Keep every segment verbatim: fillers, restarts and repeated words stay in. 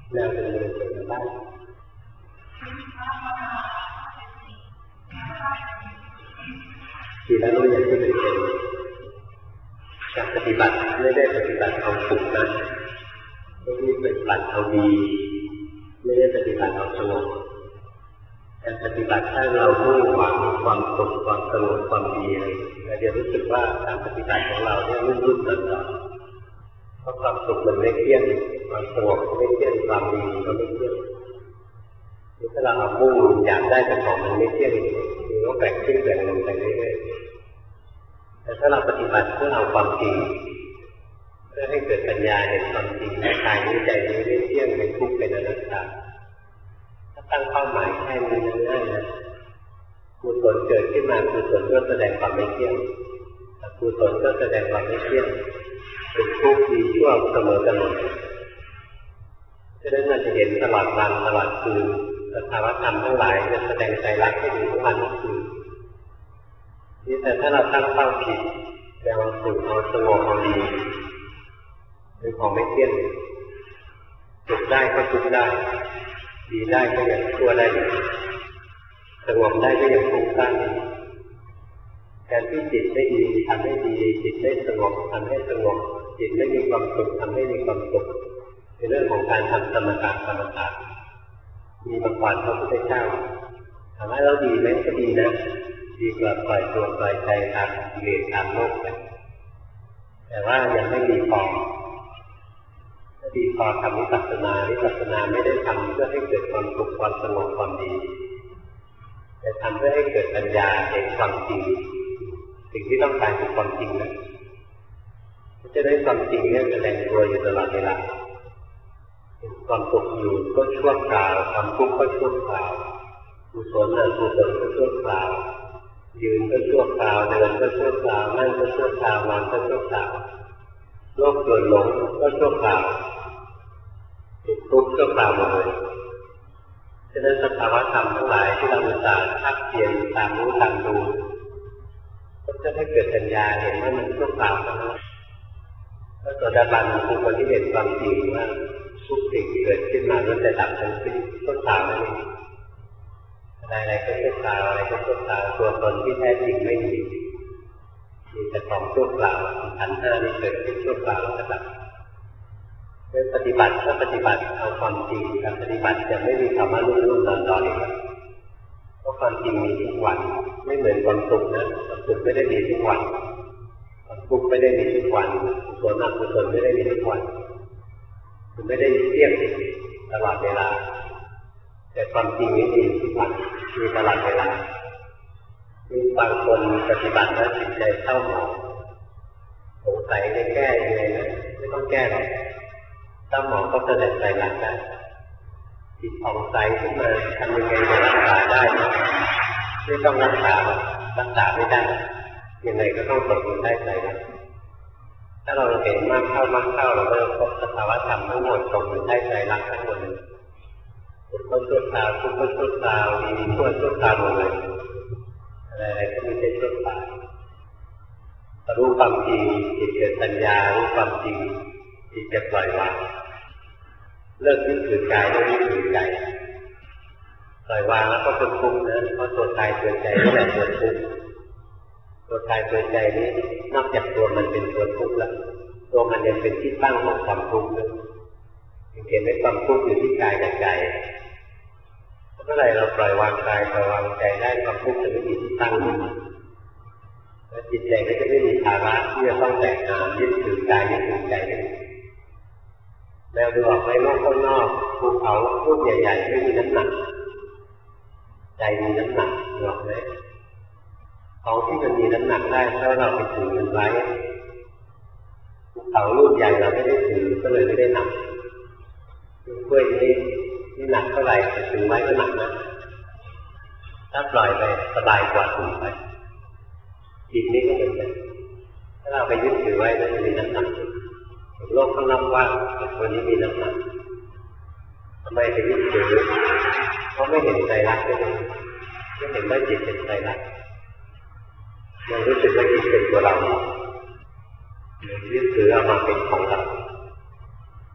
แนวดำเนินเป็นได้ทีแล้วรู้อย่างที่เป็นการปฏิบัติไม่ได้ปฏิบัติเอาสุขนะไม่ได้ปฏิบัติเอาดีไม่ได้ปฏิบัติเอาสงบการปฏิบัติถ้าเรามุ่งหวังความสุขความสงบความดีเราจะรู้สึกว่าการปฏิบัติของเราเนี่ยรุ่มรุ่มดอนดอนเพราะความสุขมันไม่เที่ยงความสงบไม่เที่ยงความดีก็ไม่เที่ยงถ้าเราเอามุ่งอยากได้แต่ของมันไม่เที่ยงมันก็แบ่งขึ้นแบ่งลงไปเรื่อยๆแต่ถ้าเราปฏิบัติเพื่อเอาความจริงเพื่อให้เกิดปัญญาเห็นความจริงในกายนี้ใจนี้ไม่เที่ยงเป็นทุกข์เป็นอนัตตาถ้าตั้งเป้าหมายแค่นี้ง่ายนะกุศลเกิดขึ้นมากุศลก็แสดงความไม่เที่ยงอกุศลก็แสดงความไม่เที่ยงเป็นทุกข์ดีชั่วเสมอกันหมดฉะนั้นเราจะเห็นตลอดวันตลอดคืนสภาวธรรมทั้งหลายจะแสดงใจรักให้ดูทุกวันทุกคืนนี่แต่ถ้าเราตั้งเป้าผิดจะเอาสุขเอาสงบเอาดีเป็นของไม่เที่ยงสุขได้ก็ทุกข์ได้ดีได้ก็อย่างชั่วได้สงบได้ก็อย่างทุกข์ได้การที่จิตได้ดีทำให้ดีจิตได้สงบทำให้สงบจิตไม่มีความสุขทำให้มีความสุขเป็นเรื่องของการทำสมถะสมถะมีบางวันพระพุทธเจ้าถามว่าเราดีไหมก็ดีนะดีกว่าปล่อยตัวปล่อยใจตามกิเลสตามโลกไปแต่ว่ายังไม่ดีพอถ้าดีพอทำวิปัสสนาวิปัสสนาไม่ได้ทำเพื่อให้เกิดความสุขความสงบความดีแต่ทำเพื่อให้เกิดปัญญาเห็นความจริงสิ่งที่ต้องการคือความจริงนะจะได้ความจริงเนี่ยแสดงตัวอยู่ตลอดเวลาความสุขอยู่ก็ชั่วคราวความทุกข์ก็ชั่วคราวกุศลอกุศลก็ชั่วคราวยืนก็ชั่วคราวเดินก็ชั่วคราวนั่งก็ชั่วคราวนอนก็ชั่วคราวโลภโกรธหลงก็ชั่วคราวทุกข์ชั่วคราวหมดเลยฉะนั้นสภาวะธรรมทั้งหลายที่เราศึกษาทักเทียนตามรู้ตามดูก็จะให้เกิดปัญญาเห็นว่ามันชั่วคราวทั้งนั้นถ้าโสดาบันคือคนที่เห็นความจริงว่าทุกสิ่งเกิดขึ้นมาแล้วแต่ดับทั้งสิ้นชั่วคราวนั่นเองอะไรๆก็ชั่วคราวอะไรก็ชั่วคราวตัวตนที่แท้จริงไม่มีมีแต่ของชั่วคราวขันธ์ห้านี้เกิดขึ้นชั่วคราวแล้วก็ดับเรื่องปฏิบัติถ้าปฏิบัติเอาความจริงการปฏิบัติจะไม่มีคำว่ารุ่นๆตอนๆอีกแล้วเพราะความจริงมีทุกวันไม่เหมือนความสุขนะความสุขไม่ได้มีทุกวันความทุกข์ไม่ได้มีทุกวันกุศลอกุศลไม่ได้มีทุกวันมันไม่ได้เที่ยงตลอดเวลาแต่ความจริงนี้มีทุกวันมีตลอดเวลามีบางคนปฏิบัติแล้วจิตใจเศร้าหมองสงสัยจะแก้ยังไงนะไม่ต้องแก้หรอกเศร้าหมองก็แสดงใจรักได้จิตผ่องใสขึ้นมาทำยังไงจะรักษาได้นะไม่ต้องรักษารักษาไม่ได้ยังไงก็ต้องตกอยู่ใต้ใจรักถ้าเราเห็นมากเข้ามากเข้าเราก็พบสภาวะธรรมทั้งหมดตกอยู่ใต้ใจรักทั้งหมดทุกคนชั่วคราวทุกคนชั่วคราวดีชั่วชั่วคราวหมดเลยอะไรๆก็ไม่ใช่ชั่วคราวรู้ความจริงจิตเกิดปัญญารู้ความจริงจิตจะปล่อยวางเลิกยึดถือกายเลิกยึดถือใจปล่อยวางแล้วก็เป็นทุกข์นะเพราะตัวกายตัวใจนี่แหละตัวทุกข์ตัวกายตัวใจนี้นอกจากตัวมันเป็นตัวทุกข์แล้วตัวมันยังเป็นที่ตั้งของความทุกข์ด้วยเห็นไหมความทุกข์อยู่ที่กายกับใจเมื่อไรเราปล่อยวางกายปล่อยวางใจได้ความทุกข์จะไม่มีที่ตั้งขึ้นมาและจิตใจก็จะไม่มีภาระที่จะต้องแบกหามยึดถือกายยึดถือใจแล้วดูออกไหมโลกข้างนอกภูเขาลูกใหญ่ๆไม่มีน้ำหนักใจมีน้ำหนักหรอกไหมของที่มันมีน้ำหนักได้เพราะเราไปถือมันไว้ภูเขาลูกใหญ่เราไม่ได้ถือก็เลยไม่ได้หนักกล้วยนี้นี่หนักเท่าไหร่แต่ถือไว้ก็หนักนะถ้าปล่อยไปสบายกว่าถือไปจิตนี้ก็เหมือนกันถ้าเราไปยึดถือไว้แล้วจะมีน้ำหนักโลกข้างนอกว่างแต่ตัวนี้มีน้ำหนักทำไมไปยึดถือเพราะไม่เห็นใจรักเลยไม่เห็นว่าจิตเป็นใจรักยังรู้สึกว่าจิตเป็นตัวเรายึดถือเอามาเป็นของเรา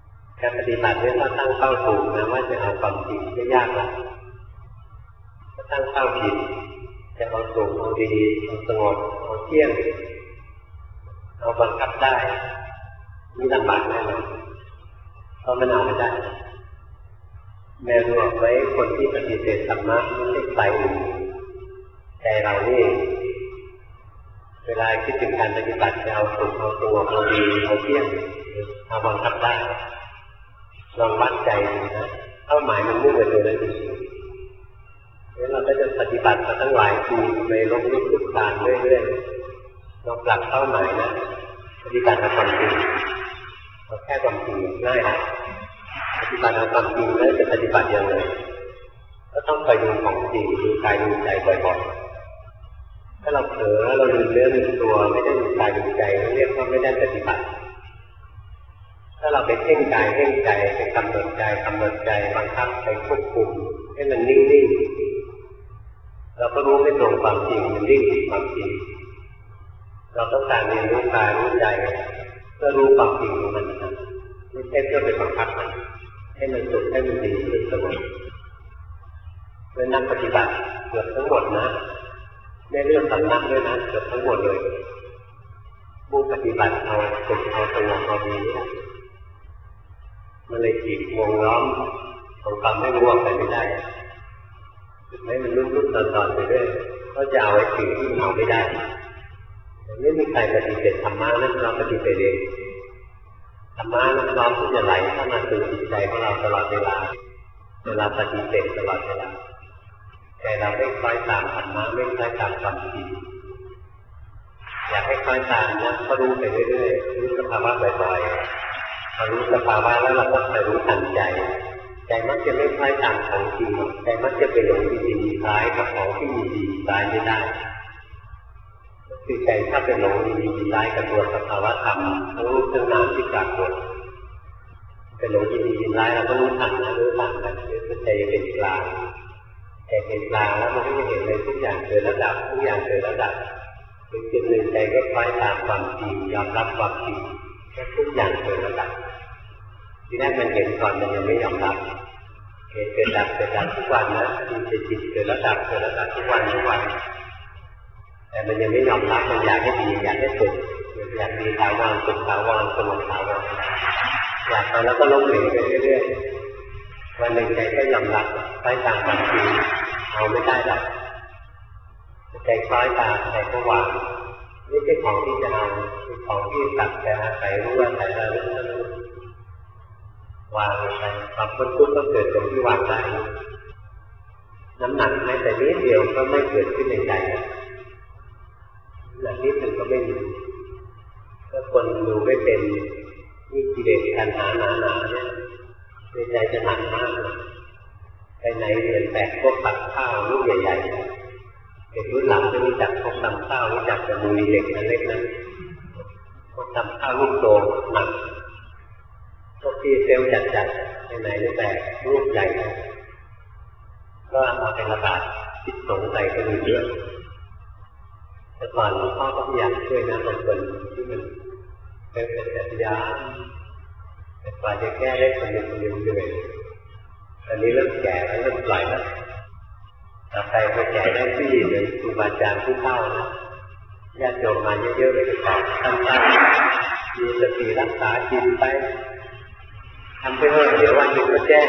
การปฏิบัติเนี่ยถ้าตั้งเป้าถูกนะว่าจะเอาความจริงไม่ยากละถ้าตั้งเป้าผิดจะเอาสุขเอาดีเอาสงบเอาเที่ยงเอาบังคับได้นี่ลำบากแน่นอนเพราะมันเอาไม่ได้แม่รู้ไว้คนที่ปฏิเสธธรรมะไม่ใช่ใครใจเรานี่เวลาคิดถึงการปฏิบัติจะเอาสุขเอาสงบเอาดีเอาเที่ยงเอาบังคับได้ลองวัดใจดูนะเป้าหมายมันมุ่งไปตรงนั้นจริงๆแล้วเราก็จะปฏิบัติมาตั้งหลายปีในลงลึกลุกลานเรื่อยๆเราปรับเป้าหมายนะปฏิบัติเอาความจริงเราแค่ความจริงง่ายนะปฏิบัติเอาความจริงแล้วจะปฏิบัติยังไงก็ต้องไปดูของจริงดูกายดูใจบ่อยๆถ้าเราเผลอเราลืมเนื้อลืมตัวไม่ได้ดูกายดูใจเรียกว่าไม่ได้ปฏิบัติถ้าเราไปเพ่งกายเพ่งใจไปกำหนดใจกำหนดใจบังคับไปควบคุมให้มันนิ่งๆเราก็รู้ไม่ตรงความจริงมันนิ่งผิดความจริงเราต้องการเรียนรู้กายรู้ใจเพื่อรู้ความจริงของมันนะไม่ใช่เพื่อไปบังคับมันให้มันสุขให้มันดีขึ้นเสมอเมื่อนักปฏิบัติเกือบทั้งหมดนะไม่เรื่องสำนักด้วยนะเกือบทั้งหมดเลยผู้ปฏิบัติเอาสุขเอาสงบเอาดีนี่มันเลยจีบวงล้อมของความไม่รู้ไปไม่ได้ให้มันลุกๆตอนๆไปเรื่อยก็จะเอาไอ้สิ่งที่มันเอาไม่ได้ไม่มีใครปฏิเสธธรรมะนั่นเราปฏิเสธเองธรรมะนั้นเราที่จะไหลเข้ามาสู่จิตใจของเราตลอดเวลาเวลาปฏิเสธตลอดเวลาแต่เราไม่คล้อยตามธรรมะไม่คล้อยตามความจริงอยากให้คล้อยตามนะก็รู้ไปเรื่อยๆรู้สภาวะบ่อยๆพอรู้สภาวะแล้วเราก็ไปรู้ทันใจใจมักจะไม่คล้อยตามของจริงใจมักจะไปหลงดีดีคล้ายกับของที่มีดีคล้ายไม่ได้คือใจถ้าเป็นหลงดีดีคล้ายกับตัวสภาวะธรรมทั้งรูปทั้งนามที่ปรากฏเป็นหลงดีดีคล้ายเราก็รู้ทันนะรู้ทันกันคือใจเป็นกลางใจเป็นกลางแล้วมันก็จะเห็นเลยทุกอย่างเกิดระดับทุกอย่างเกิดระดับถึงจุดหนึ่งใจก็คล้อยตามความจริงยอมรับความจริงแค่ทุกอย่างเกิดระดับที่แรกมันเห็นก่อนมันยังไม่ยอมรับเห็นเกิดดับเกิดดับทุกวันนะจิตจิตเกิดระดับเกิดระดับทุกวันทุกวันแต่มันยังไม่ยอมรับมันอยากให้ดีอยากให้สุขอยากดีถาวรสุขถาวรสงบถาวรอยากไปแล้วก็ล้มเหลวไปเรื่อยๆวันหนึ่งใจก็ยอมรับคล้อยตามความจริงเอาไม่ได้หรอกใจคล้อยตามใจก็วางไม่ใช่ของที่จะเอาเป็นของที่ตัดแต่อาศัยรู้ว่าใส่เราเรื่องนั้นวางไปความพ้นทุกข์ก็เกิดตรงที่วางได้น้ำหนักแม้แต่นิดเดียวก็ไม่เกิดขึ้นในใจหนักนิดหนึ่งก็ไม่มีถ้าคนดูไม่เป็นนี่กิเลสตัณหาหนาหนาเนี่ยในใจจะหนักมากไปไหนเรียนแบกพวกตักข้าวลูกใหญ่ๆเด็กรุ่นหลังไม่รู้จักพวกตำข้าวรู้จักแต่มือเด็กนั่นเล็กนั้นพวกตำข้าวลูกโตหนักพวกที่เซลล์จัดๆไปไหนแบกลูกใหญ่ก็เอาเป็นระบาดคิดสงสัยก็มีเยอะแต่ก่อนหลวงพ่อก็พยายามช่วยนะบางคนที่มันเป็นปัญญาแต่กว่าจะแก้ได้คนเดียวคนเดียวเหนื่อยตอนนี้เริ่มแก่แล้วเริ่มปล่อยแล้วต่อไปพอแก่ได้ที่เหมือนครูบาอาจารย์ผู้เข้านะญาติโยมมาเยอะๆเลยก็ตอบตั้งๆมีสติรักษาจิตไปทำไปเถอะเดี๋ยววันหนึ่งก็แจ้ง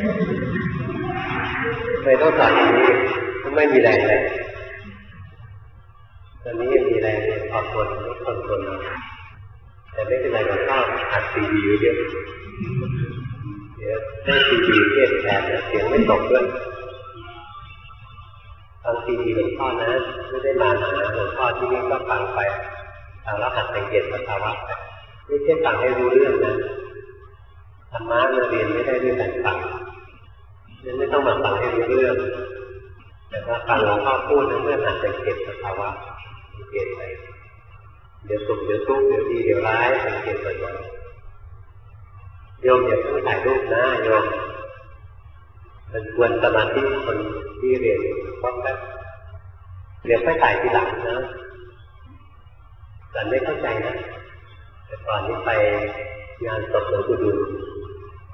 เคยต้องสอนอย่างนี้ก็ไม่มีแรงเลยตอนนี้ยังมีแรงเนี่ยขอบคุณคนคนเราแต่ไม่เป็นไรหรอกข้าวอัดซีดีเยอะเดี๋ยวได้ซีดีเทียบแทนเสียงไม่ตกด้วยฟังซีดีหลวงพ่อนะไม่ได้มาหาหลวงพ่อที่นี่ก็ฟังไปฟังแล้วหัดสังเกตสภาวะไปไม่ใช่ฟังให้รู้เรื่องนะธรรมะเราเรียนไม่ได้ด้วยการฟังนั่นไม่ต้องมาฟังให้รู้เรื่องแต่ว่าฟังหลวงพ่อพูดนั้นเพื่อหัดสังเกตสภาวะสังเกตไปเดี๋ยวสุขเดี๋ยวทุกข์เดี๋ยวดีเดี๋ยวร้ายสังเกตบ่อยๆโยมอย่าเพิ่งถ่ายรูปนะโยมมันควรสมาธิคนที่เรียนพร้อมกันเดี๋ยวค่อยถ่ายทีหลังนะแต่ไม่เข้าใจนะแต่ก่อนนี้ไปงานศพหลวงปู่ดู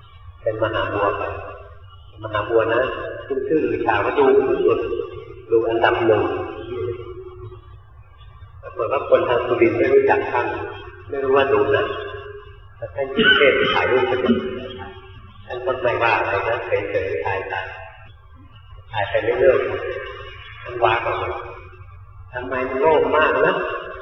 เป็นมหาบัวไปมหาบัวนะขึ้นชื่อหรือชาวว่าดูที่สุดดูอันดับหนึ่งปรากฏว่าคนทางสุรินทร์ไม่รู้จักท่านไม่รู้ว่าดูนะแต่ท่านยิ่งเทศถ่ายรูปกันท่านก็ไม่ว่าอะไรนะเฉยๆถ่ายไปถ่ายไปเรื่อยๆท่านว้าออกมาทำไมมันโลภมากนะ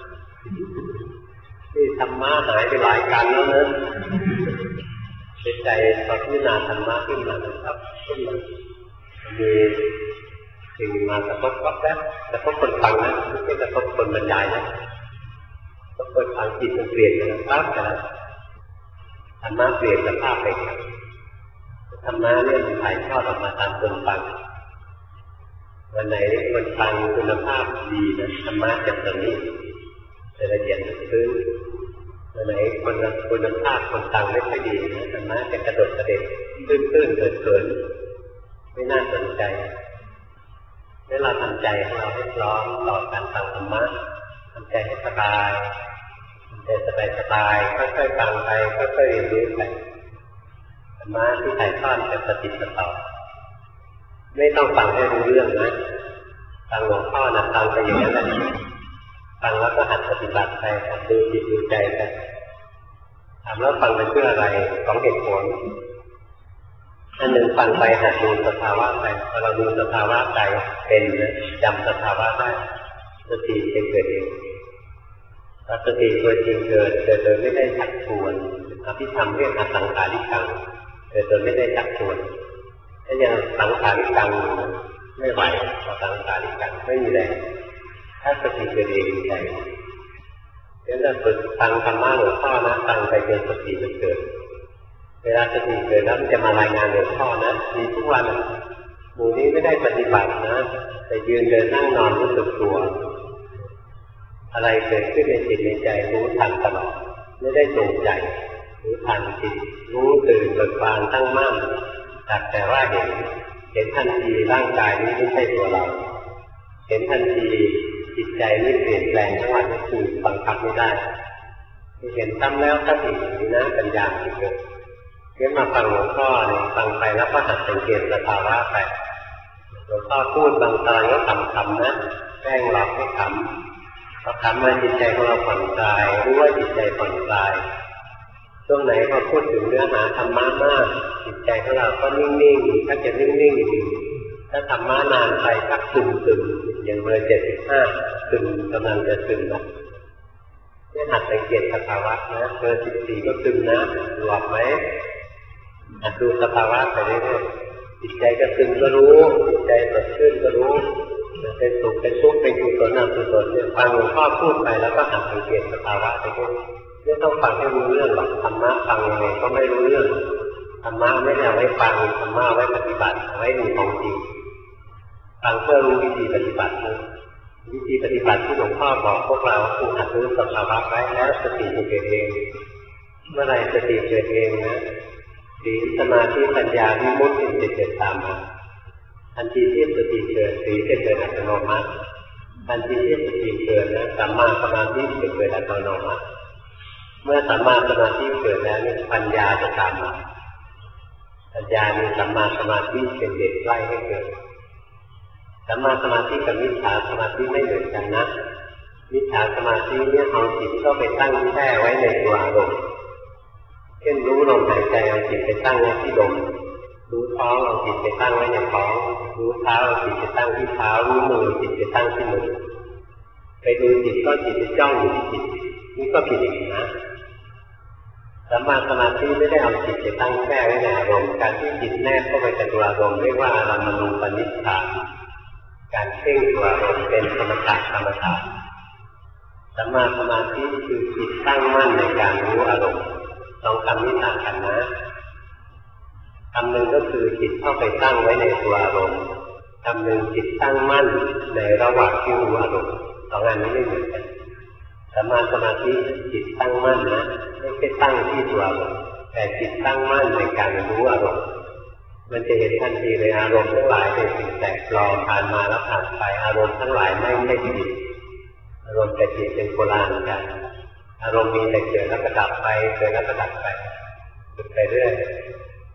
นี่ธรรมะหายไปหลายกันแล้วนะใจตอนพิจารณาธรรมะขึ้นมานะครับขึ้นมามีสิ่งมากระทบก็แล้วกระทบคนฟังนะไม่ใช่กระทบคนบรรยายนะกระทบคนฟังจิตมันเปลี่ยนไปแล้วแต่ธรรมะเปลี่ยนสภาพไปครับธรรมะเนี่ยมันถ่ายทอดออกมาตามคนฟังวันไหนคนฟังคุณภาพดีนะธรรมะจะตรงนี้จะละเอียดซึ้งวันไหนคนคุณภาพคนฟังไม่ค่อยดีนะธรรมะจะกระโดดกระเด็นตื้นๆเกินๆไม่น่าสนใจให้เราทำใจของเราให้พร้อมต่อการฟังธรรมะทำใจให้สบายทำใจสบายๆค่อยๆฟังไปค่อยๆเรียนรู้ไปธรรมะที่ถ่ายทอดจะปฏิบัติต่อไม่ต้องฟังให้รู้เรื่องนะฟังหลวงพ่อนะฟังไปอย่างนั้นแหละฟังแล้วก็หัดปฏิบัติไปหัดดูจิตดูใจไปถามแล้วฟังไปเพื่ออะไรสองเหตุผลอันหนึ่งฟังไปหัดดูสภาวะไปพอเราดูสภาวะใจเป็นนะจำสภาวะได้สติจะเกิดเองถ้าสติตัวจริงเกิดเกิดโดยไม่ได้ชักชวนอภิธรรมเรียกอสังขาริกังเกิดโดยไม่ได้ชักชวนถ้ายังสังขาริกังไม่ไหวต่อสังขาริกังไม่มีแรงถ้าสติเกิดเองใจเดี๋ยวเราฝึกฟังธรรมะหลวงพ่อนะฟังไปจนสติมันเกิดเวลาสติเกิดแล้วมันจะมารายงานหลวงพ่อนะมีทุกวันหมู่นี้ไม่ได้ปฏิบัตินะแต่ยืนเดินนั่งนอนรู้สึกตัวอะไรเกิดขึ้นในจิตในใจรู้ทันตลอดไม่ได้จงใจรู้ทันจิตรู้ตื่นเบิกบานตั้งมั่นสักแต่ว่าเห็นเห็นทันทีร่างกายนี้ไม่ใช่ตัวเราเห็นทันทีจิตใจนี้เปลี่ยนแปลงทั้งวันคือบังคับไม่ได้เห็นซ้ำแล้วซ้ำอีกนี่นะปัญญาที่เกิดเมื่อมาฟังหลวงพ่อเนี่ยฟังไปแล้วก็หัดสังเกตสภาวะไปหลวงพ่อพูดบางตอนก็ขำๆนะแกล้งหลอกให้ขำพอขำมาจิตใจของเราผ่อนคลายรู้ว่าจิตใจผ่อนคลายช่วงไหนพอพูดถึงเนื้อหาธรรมะมากจิตใจของเราก็นิ่งๆถ้าจะนิ่งๆอยู่ถ้าธรรมะนานไปสักซึมๆอย่างเบอร์เจ็ดสิบห้าซึมกำลังจะซึมนะเนี่ยหัดสังเกตสภาวะนะเบอร์สิบสี่ก็ซึมนะหลอกไหมหัดดูสภาวะไปเรื่อยๆจิตใจก็ซึมก็รู้จิตใจสดชื่นก็รู้เป็นสุขเป็นทุกข์เป็นกุศลอกุศลเนี่ยฟังหลวงพ่อพูดไปแล้วก็หัดสังเกตสภาวะไปเรื่อยไม่ต้องฟังให้รู้เรื่องหรอกธรรมะฟังยังไงก็ไม่รู้เรื่องธรรมะไม่ได้เอาไว้ฟังธรรมะไว้ปฏิบัติเอาไว้ดูของจริงฟังเพื่อรู้วิธีปฏิบัติวิธีปฏิบัติที่หลวงพ่อบอกพวกเราคือหัดรู้สภาวะไว้แล้วสติจะเกิดเองเมื่อไรสติเกิดเองนะศีลสมาธิปัญญาวิมุตติจะเกิดตามมาทันทีที่สติเกิดศีลจะเกิดอัตโนมัติทันทีที่สติเกิดนะสัมมาสมาธิจะเกิดอัตโนมัติเมื่อสัมมาสมาธิเกิดแล้วนี่ปัญญาจะตามมาปัญญามีสัมมาสมาธิเป็นเด็กไล่ให้เกิดสัมมาสมาธิกับมิจฉาสมาธิไม่เหมือนกันนะมิจฉาสมาธิเนี่ยเอาจิตเข้าไปตั้งแช่ไว้ในตัวอารมณ์เช่นรู้ลมหายใจเอาจิตไปตั้งไว้ที่ลมรู้ท้องเอาจิตไปตั้งไว้ในท้องรู้เท้าเอาจิตไปตั้งที่เท้ารู้มือจิตไปตั้งที่มือไปดูจิตก็จิตไปจ้องอยู่ที่จิตนี่ก็ผิดอีกนะสัมมาสมาธิไม่ได้เอาจิตไปตั้งแช่ไว้ในอารมณ์การที่จิตแนบเข้าไปกับตัวอารมณ์เรียกว่าอารมณูปนิชฌานการเพ่งตัวอารมณ์เป็นสมถะกรรมฐานสัมมาสมาธิคือจิตตั้งมั่นในการรู้อารมณ์ลองคำนี้ต่างกันนะคำหนึ่งก็คือจิตเข้าไปตั้งไว้ในตัวอารมณ์คำหนึ่งจิตตั้งมั่นในระหว่างที่รู้อารมณ์สองอันนี้ไม่เหมือนกันสัมมาสมาธิจิตตั้งมั่นนะไม่ใช่ตั้งที่ตัวอารมณ์แต่จิตตั้งมั่นในการรู้อารมณ์มันจะเห็นทันทีเลยอารมณ์ทั้งหลายเป็นสิ่งแตกปลอมผ่านมาแล้วผ่านไปอารมณ์ทั้งหลายไม่ไม่จิตอารมณ์แต่จิตเป็นโบราณกันอารมณ์มีแต่เกิดแล้วก็ดับไปเกิดแล้วก็ดับไปฝึกไปเรื่อยท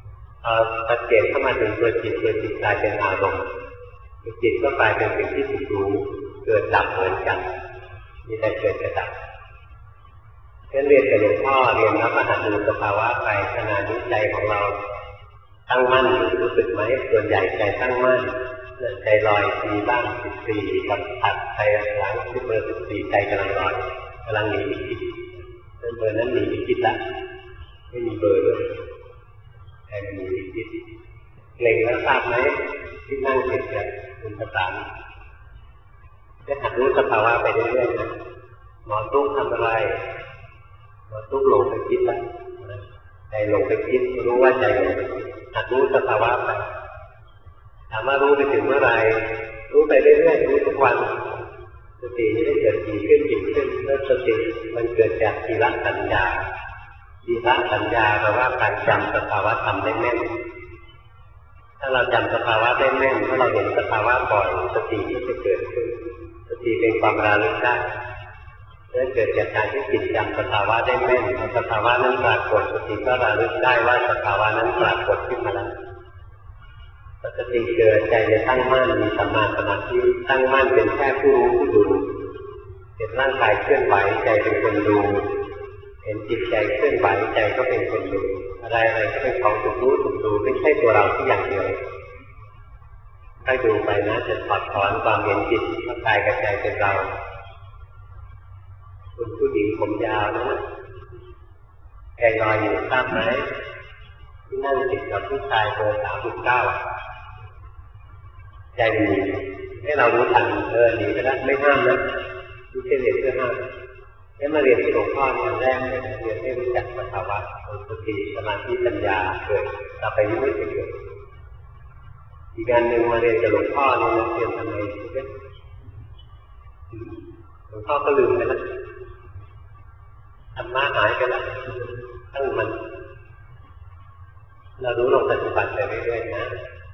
พอสังเกตเข้ามาถึงตัวจิตตัวจิตกลายเป็นอารมณ์จิตก็กลายเป็นสิ่งที่ถูกรู้เกิดดับเหมือนกันมีแต่เกิดกับดับเช่นเรียนกับหลวงพ่อเรียนแล้วก็หัดดูสภาวะไปขณะนี้ใจของเราตั้งมั่นรู้สึกไหมส่วนใหญ่ใจตั้งมั่นใจลอยมีบ้างสิบสี่กับถัดใจหลังที่เบอร์สิบสี่ใจกำลังลอยกำลังหนีคิดเบอร์นั้นหนีคิดละไม่มีเบอร์ด้วยใจหนีคิดเล็งแล้วทราบไหมที่นั่งเฉยๆคุณประสานจะหัดรู้สภาวะไปเรื่อยๆนะหมอตุ้งทำอะไรหมอตุ้งหลงไปคิดแล้วใจหลงไปคิดรู้ว่าใจหลงไปคิดหัดรู้สภาวะไปถามว่ารู้ไปถึงเมื่อไรรู้ไปเรื่อยๆรู้ทุกวันสติจะได้เกิดดีขึ้นดีขึ้นเริ่มสติมันเกิดจากทีละสัญญาทีละสัญญาแปลว่าการจำสภาวะทำได้แม่นถ้าเราจำสภาวะได้แม่นถ้าเราเห็นสภาวะบ่อยสติก็จะเกิดขึ้นสติเป็นความระลึกได้และเกิดจากการที่จิตจำสภาวะได้แม่นสภาวะนั้นปรากฏสติก็ระลึกได้ว่าสภาวะนั้นปรากฏขึ้นมาแล้วสติเกิดใจจะตั้งมั่นมีสัมมาสมาธิตั้งมั่นเป็นแค่ผู้รู้ผู้ดูเห็นร่างกายเคลื่อนไหวใจเป็นคนดูเห็นจิตใจเคลื่อนไหวใจก็เป็นคนดูอะไรอะไรก็เป็นของถูกรู้ถูกดูไม่ใช่ตัวเราที่อย่างเดียวถ้าดูไปนะจะถอดถอนความเห็นจิตว่ากายกับใจเป็นเราคุณผู้หญิงผมยาวนะใจลอยอยู่ทราบไหมที่นั่งติดกับผู้ชายเบอร์สามสิบเก้าใจดีให้เรารู้ทันเออหนีไปแล้วไม่ห้ามนะไม่ใช่เรียนเพื่อห้ามให้มาเรียนที่หลวงพ่ออย่างแรกเลยเรียนให้รู้จักสภาวะสติสมาธิปัญญาเกิดต่อไปนี้ไม่เกิดอีกการหนึ่งมาเรียนกับหลวงพ่อนี่นะเรียนทำไมหลวงพ่อก็ลืมไปแล้วธรรมะหายไปแล้วตั้งมันเรารู้ลงปัจจุบันไปเรื่อยๆนะ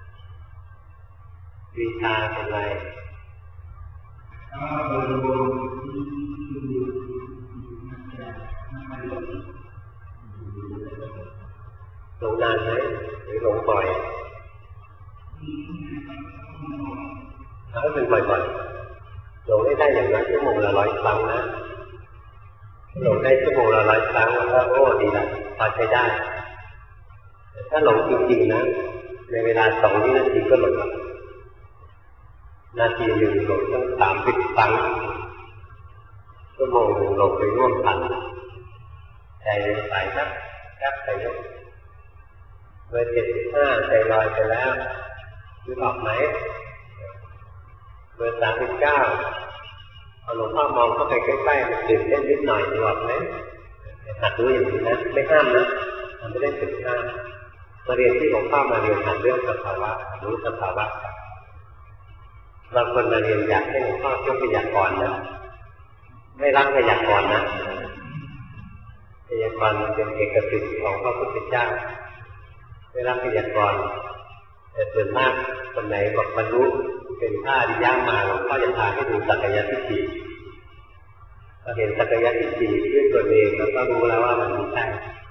วิชาเป็นไรหลงนานไหมหรือหลงบ่อยถ้าเป็นบ่อยๆหลงได้ได้อย่างนั้นชั่วโมงละร้อยครั้งนะหลงได้ชั่วโมงละร้อยครั้งแล้วก็โอ้ดีละพอใช้ได้ถ้าหลงจริงๆนะในเวลาสองวินาทีก็หลงนาทีหนึ่งหลงตั้งสามสิบครั้งชั่วโมงหนึ่งหลงไปร่วมพันใจใส่นักยับไปเยอะเบอร์เจ็ดสิบห้าใจลอยไปแล้วนึกออกไหมเบอร์สามสิบเก้าพอหลวงพ่อมองเข้าไปใกล้ๆมันตื่นเต้นนิดหน่อยนึกออกไหมหัดรู้อย่างนี้นะไม่ห้ามนะมันไม่ได้ถึงห้ามมาเรียนที่หลวงพ่อมาเรียนหัดเรื่องสภาวะรู้สภาวะบางคนมาเรียนอยากให้หลวงพ่อยกพยากรณ์นะไม่รักพยากรณ์นะพยากรณ์เป็นเอกสิทธิ์ของพระพุทธเจ้าไม่รักพยากรณ์แต่ส่วนมากคนไหนบอกบรรลุเป็นพระอริยะมาหลวงพ่อจะพาให้ดูสักกายทิฏฐิพอเห็นสักกายทิฏฐิด้วยตัวเองแล้วก็รู้แล้วว่ามันไม่ใช่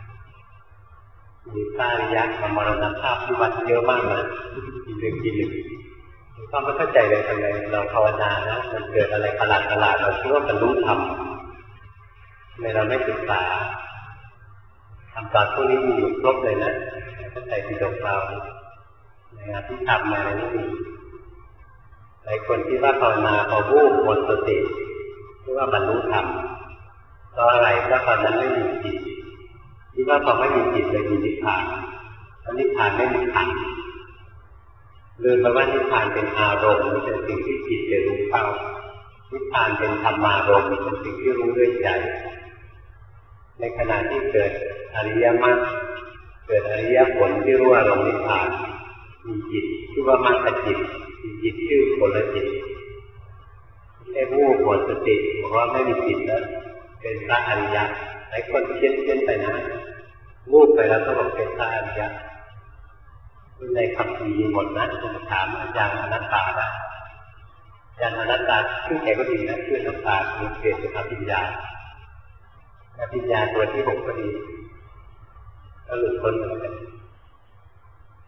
มีพระอริยะกับมรณภาพที่วัดเยอะมากนะอีกหนึ่งทีหนึ่งก็ไม่เข้าใจเลยทำไมเราภาวนานะมันเกิดอะไรประหลาดประหลาดเราคิดว่ามันรู้ธรรมทำไมเราไม่ศึกษาคำตอบพวกนี้มีอยู่ครบเลยนะเข้าใจที่ตรงเราในงานที่ทำมาในนี้มีหลายคนที่ว่าภาวนาพอวูบหมดสติคิดว่าบรรลุธรรมเพราะอะไรเพราะตอนนั้นไม่มีจิตคิดว่าพอไม่มีจิตเลยมีนิพพานเพราะนิพพานไม่มีขันธ์ลืมไปว่านิพพานเป็นอารมณ์เป็นสิ่งที่จิตจะรู้เข้านิพพานเป็นธรรมารมณ์เป็นสิ่งที่รู้ด้วยใจในขณะที่เกิดอริยมรรคเกิดอริยผลที่รู้อารมณ์นิพพานมีจิตชื่อว่ามรรคจิตมีจิตชื่อผลจิตไม่ใช่วูบหมดสติบอกว่าไม่มีจิตแล้วเป็นพระอริยะหลายคนเพี้ยนเพี้ยนไปนะวูบไปแล้วก็บอกเป็นพระอริยะในคำพีหมดนะคุณถามอาจารย์อนัตตาได้อาจารย์อนัตตาชื่อแกก็ดีนะชื่ออนัตตาคือเกิดจากอภิญญาอภิญญาตัวที่หกก็ดีก็หลุดพ้นเหมือนกัน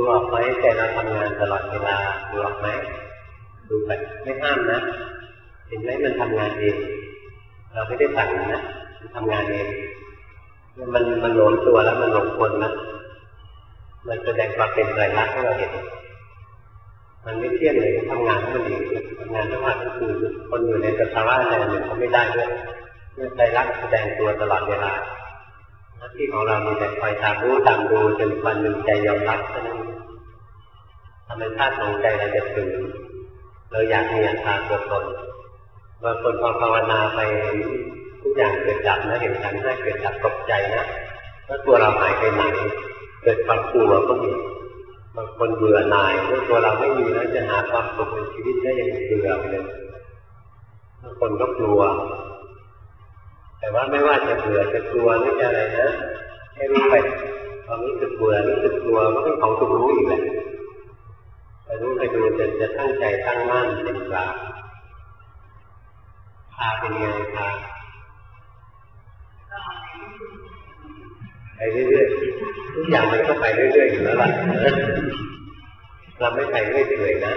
ออกไหมใจเราทำงานตลอดเวลาดูออกไหมดูไปไม่ห้ามนะเห็นไหมมันทำงานเองเราไม่ได้สั่งนะมันทำงานเองมันมันหลงตัวแล้วมันหลงคนนะมันแสดงความเป็นไตรลักษณ์ให้เราเห็นมันไม่เที่ยงเลยทำงานให้มันดีทำงานทั้งวันทั้งคืนคนอยู่ในสภาวะใดหนึ่งเขาไม่ได้ด้วยเนี่ยไตรลักษณ์แสดงตัวตลอดเวลาหน้าที่ของเรามีแต่คอยตามรู้ตามดูจนวันหนึ่งใจยอมรับเท่านั้นธรรมชาติของใจเราจะถึงเราอยากมีอัตตาตัวตนบางคนพอภาวนาไปทุกอย่างเกิดดับนะเห็นขันธ์ห้าเกิดดับตกใจนะแล้วตัวเราหายไปไหนเกิดความกลัวก็มีบางคนเบื่อหน่ายเมื่อตัวเราไม่มีแล้วจะหาความสุขในชีวิตได้ยังเบื่อไปเลยบางคนก็กลัวแต่ว่าไม่ว่าจะเบื่อจะกลัวหรือจะอะไรนะให้รู้ไปความรู้สึกเบื่อรู้สึกกลัวก็เป็นของถูกรู้อีกแหละแต่รู้ไปดูจะจะตั้งใจตั้งมั่นเป็นกลางพาเป็นยังไงพาไปเรื่อยๆทุกอย่างมันก็ไปเรื่อยๆอยู่แล้วล่ะเราไม่ไปเรื่อยๆนะ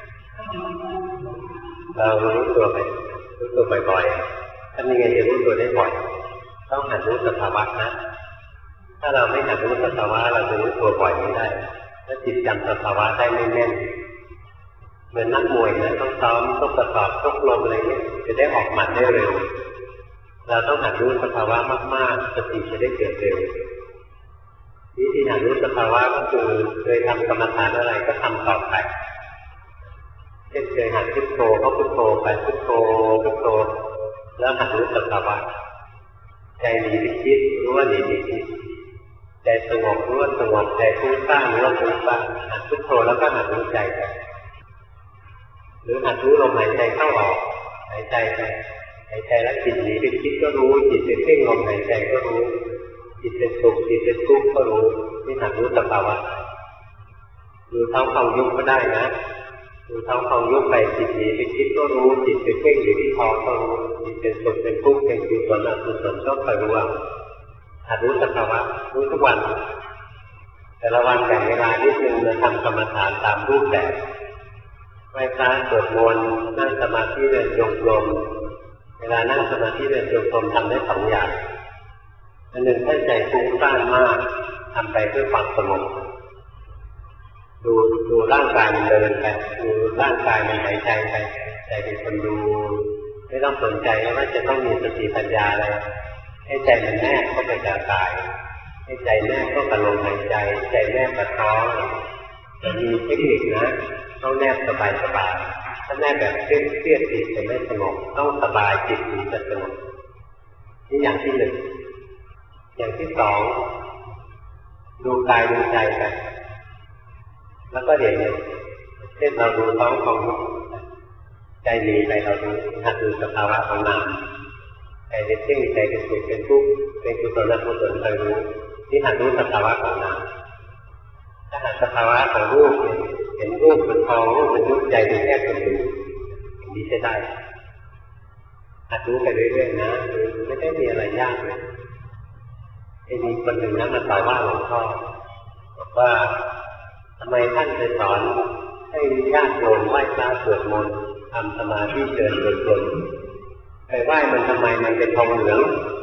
เรารู้ตัวไปรู้ตัวบ่อยๆทำยังไงจะรู้ตัวได้บ่อยต้องหัดรู้สภาวะนะถ้าเราไม่หัดรู้สภาวะเราจะรู้ตัวบ่อยไม่ได้ถ้าจิตจำสภาวะได้ไม่แน่นเหมือนนักมวยนะต้องซ้อมต้องประกอบต้องลมอะไรเงี้ยจะได้ออกหมัดได้เร็วเราต้องหัดรู้สภาวะมากๆสติจะได้เกิดเร็ววิธีหัดรู้สภาวะก็คือเคยทำกรรมฐานอะไรก็ทำต่อไปเช่นเคยหัดพุทโธก็พุทโธไปพุทโธพุทโธแล้วหัดรู้สภาวะใจหนีไปคิดรู้ว่าหนีไปคิดใจสงบรู้ว่าสงบใจฟุ้งซ่านรู้ว่าฟุ้งซ่านหัดพุทโธแล้วก็หัดรู้ใจไปหรือหัดรู้ลมหายใจเข้าออกหายใจไปหายใจแล้วจิตหนีไปคิดก็รู้จิตไปเพ่งลมหายใจก็รู้จิตเป็นสุขจิตเป็นทุกข์ก็รู้นี่หัดรู้สภาวะดูท้องพองยุบก็ได้นะดูท้องพองยุบไปจิตหนีไปคิดก็รู้จิตไปเพ่งอยู่ที่ท้องก็รู้จิตเป็นสุขเป็นทุกข์เป็นกุศลอกุศลก็คอยรู้ว่าหัดรู้สภาวะรู้ทุกวันแต่ละวันแบ่งเวลานิดนึงมาทำกรรมฐานตามรูปแบบไหว้พระสวดมนต์นั่งสมาธิเดินจงกรมเวลานั่งสมาธิเดินจงกรมทำได้สองอย่างอันหนึ่งถ้าใจฟุ้งซ่านมากทำไปเพื่อความสงบดูดูร่างกายมันเดินไปดูร่างกายมันหายใจไปใจเป็นคนดูไม่ต้องสนใจว่าจะต้องมีสติปัญญาอะไรให้ใจมันแนบเข้าไปกับกายให้ใจแนบเข้ากับลมหายใจใจแนบกับท้องจะมีเทคนิคนะต้องแนบสบายสบายถ้าแนบแบบเครียดเครียดจิตจะไม่สงบต้องสบายจิตถึงจะสงบนี่อย่างที่หนึ่งอย่างที่สองดูกายดูใจไปแล้วก็เดี๋ยวนี้เช่นเราดูท้องของใจหนีไปเราดูหัดดูสภาวะของนามใจเป็นสิ่งใจเป็นสุขเป็นทุกข์เป็นกุศลอกุศลคอยรู้นี่หัดรู้สภาวะของนามถ้าหัดสภาวะของรูปเห็นรูปเป็นทองรูปเป็นยุบใจเป็นแค่คนดูอย่างนี้ใช้ได้หัดรู้ไปเรื่อยๆนะไม่ได้มีอะไรยากเลยไอ้มีคนหนึ่งนะมาต่อว่าหลวงพ่อบอกว่าทำไมท่านไปสอนให้ญาติโยมไหว้พระสวดมนต์ทำสมาธิเดินจงกรมไปไหว้มันทำไมมันเป็นทองเหลือง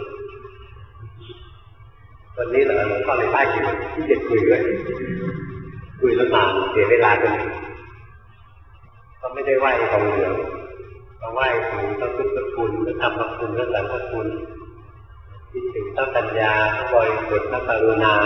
วันนี้เหรอหลวงพ่อเลยไหว้อยู่ที่จะคุยด้วยคุยแล้วนานเสียเวลากันก็ไม่ได้ไหว้ทองเหลืองก็ไหว้ถึงพระพุทธคุณพระธรรมคุณพระสังฆคุณคิดถึงพระปัญญาพระบริสุทธิ์พระกรุณา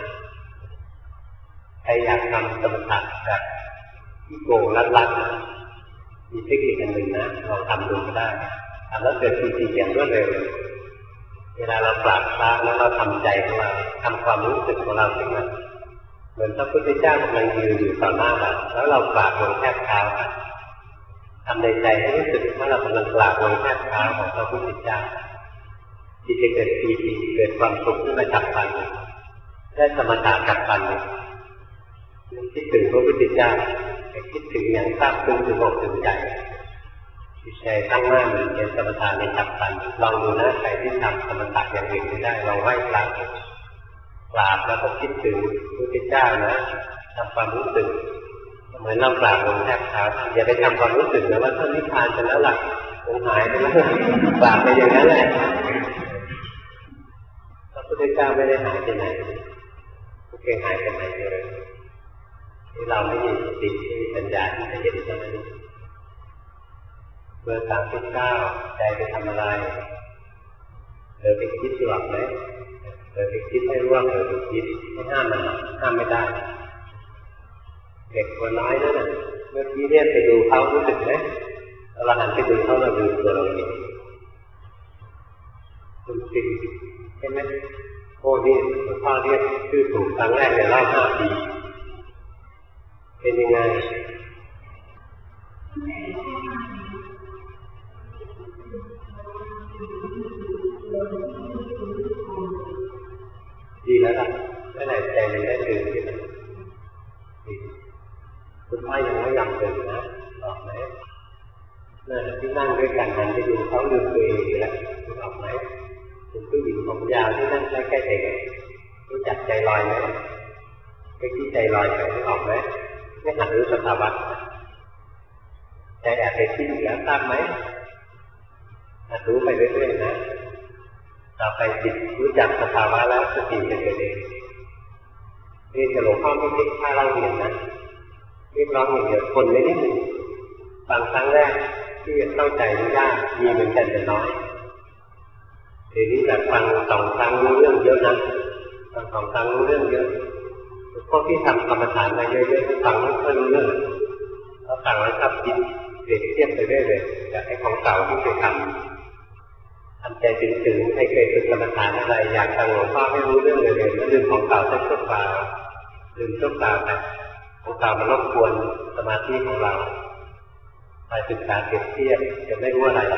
ใครอยากทำสมถะแบบที่โกงลัดๆมีเทคนิคอันหนึ่งนะลองทำดูก็ได้ทำแล้วเกิดปีติอย่างรวดเร็วเวลาเรากราบพระแล้วเราทำใจของเราทำความรู้สึกของเราขึ้นมาเหมือนพระพุทธเจ้ากำลังยืนอยู่ต่อหน้าเราแล้วเรากราบลงแทบเท้าทำในใจให้รู้สึกว่าเรากำลังกราบลงแทบเท้าของพระพุทธเจ้าจิตจะเกิดปีติเกิดความสุขขึ้นมาจับพันได้สมถะจับพันคิดถึงพระพุทธเจ้าคิดถึงอย่างทราบซึ้งถึงอกถึงใจจิตใจตั้งมั่นเป็นสมถะในจับพันลองดูนะใครที่ทำสมถะอย่างอื่นไม่ได้ลองไหว้พระกราบแล้วก็คิดถึงพระพุทธเจ้านะททำความรู้สึกเหมือนเรากราบลงแทบเท้าอย่าไปทำความรู้สึกนะว่าท่านนิพพานไปแล้วล่ะคงหายไปแล้วกราบไปอย่างนั้นแหละพระพุทธเจ้าไม่ได้หายไปไหนไม่เคยหายไปไหนเลยที่เราไม่มีสติไม่มีปัญญาที่จะเห็นเท่านั้นเบอร์สามสิบเก้าใจไปทำอะไรเดินไปคิดหลับไหมเดินไปคิดให้รู้ว่าเดินไปคิดไม่ห้ามมันห้ามไม่ได้เด็กตัวน้อยนั่นน่ะเมื่อกี้เรียกไปดูเขารู้สึกไหมเราหันไปดูเขาเราดูตัวเราเองคุณติดใช่ไหมโอ้นี่หลวงพ่อเรียกชื่อถูกครั้งแรกในรอบห้าปีเป็นยังไงดีแล้วล่ะเมื่อไหร่ใจมันได้ตื่นขึ้นมาคุณพ่อยังไม่ยอมตื่นนะออกไหมนั่นที่นั่งด้วยกันหันไปดูเขาลืมตัวเองไปแล้วคุณออกไหมคุณผู้หญิงผมยาวที่นั่งใกล้ๆเด็กรู้จักใจลอยไหมไอ้ที่ใจลอยไปรู้ออกไหมไม่หันรู้สภาวะใจแอบไปคิดอยู่แล้วทราบไหมหัดรู้ไปเรื่อยๆนะต่อไปจิตรู้จักสภาวะแล้วสติจะเกิดเองนี่จะหลวงพ่อไม่คิดค่าเล่าเรียนนะเรียกร้องอย่างเดียวคนไม่ได้หนึ่งบางครั้งแรกที่เข้าใจไม่ยากมีเหมือนกันแต่น้อยเดี๋ยวนี้แบบฟังสองครั้งรู้เรื่องเยอะนะฟังสองครั้งรู้เรื่องเยอะพวกที่ทำกรรมฐานมาเยอะๆฟังไม่ค่อยรู้เรื่องเขาฟังแล้วชอบคิดเปรียบเทียบไปเรื่อยเลยจากไอ้ของเก่าที่เคยทำทำใจถึงๆใครเคยฝึกกรรมฐานอะไรอยากฟังหลวงพ่อให้รู้เรื่องเลยเลยแล้วลืมของเก่าสักชั่วคราวลืมชั่วคราวไปของเก่ามันรบกวนสมาธิของเราไปศึกษาเปรียบเทียบจะไม่รู้อะไร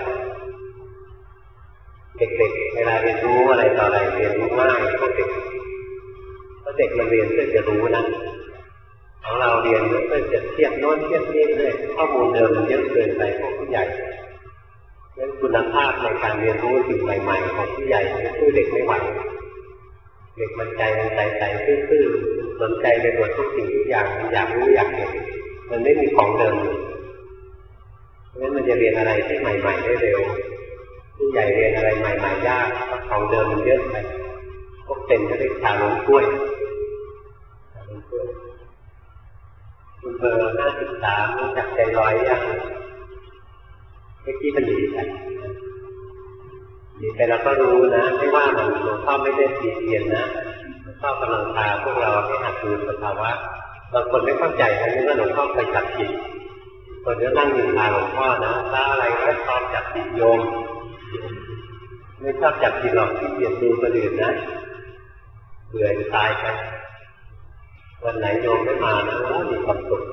เด็กๆเวลาเรียนรู้อะไรต่ออะไรเรียนรู้ง่ายกว่าเด็กเพราะเด็กมันเรียนเพื่อจะรู้นะของเราเรียนเพื่อจะเทียบโน้นเทียบนี่เลยข้อมูลเดิมมันเยอะเกินไปของผู้ใหญ่เพราะฉะนั้นคุณภาพในการเรียนรู้สิ่งใหม่ๆของผู้ใหญ่สู้เด็กไม่ไหวเด็กมันใจมันใจใจซื่อๆสนใจไปหมดทุกสิ่งทุกอย่างอยากรู้อยากเห็นมันไม่มีของเดิมเพราะฉะนั้นมันจะเรียนอะไรที่ใหม่ๆได้เร็วผู้ใหญ่เรียนอะไรใหม่ๆยากเพราะของเดิมมันเยอะไปพวกเป็นก็ได้ชาลงกล้วยชาลงกล้วยคุณเบอร์ห้าสิบสามรู้จักใจลอยยังเมื่อกี้มันหนีไปหนีไปเราก็รู้นะไม่ว่ามันหลวงพ่อไม่ได้ตีเตียนนะหลวงพ่อกำลังพาพวกเราให้หัดดูสภาวะบางคนไม่เข้าใจนะนึกว่าหลวงพ่อไปจับจิตคนก็นั่งยินทาหลวงพ่อนะถ้าอะไรก็ชอบจับจิตโยมไม่ชอบจับจิตหรอกที่เกียดดูคนอื่นนะเบื่อจะตายไปวันไหนโยมไม่มานะโอ้มีความสุข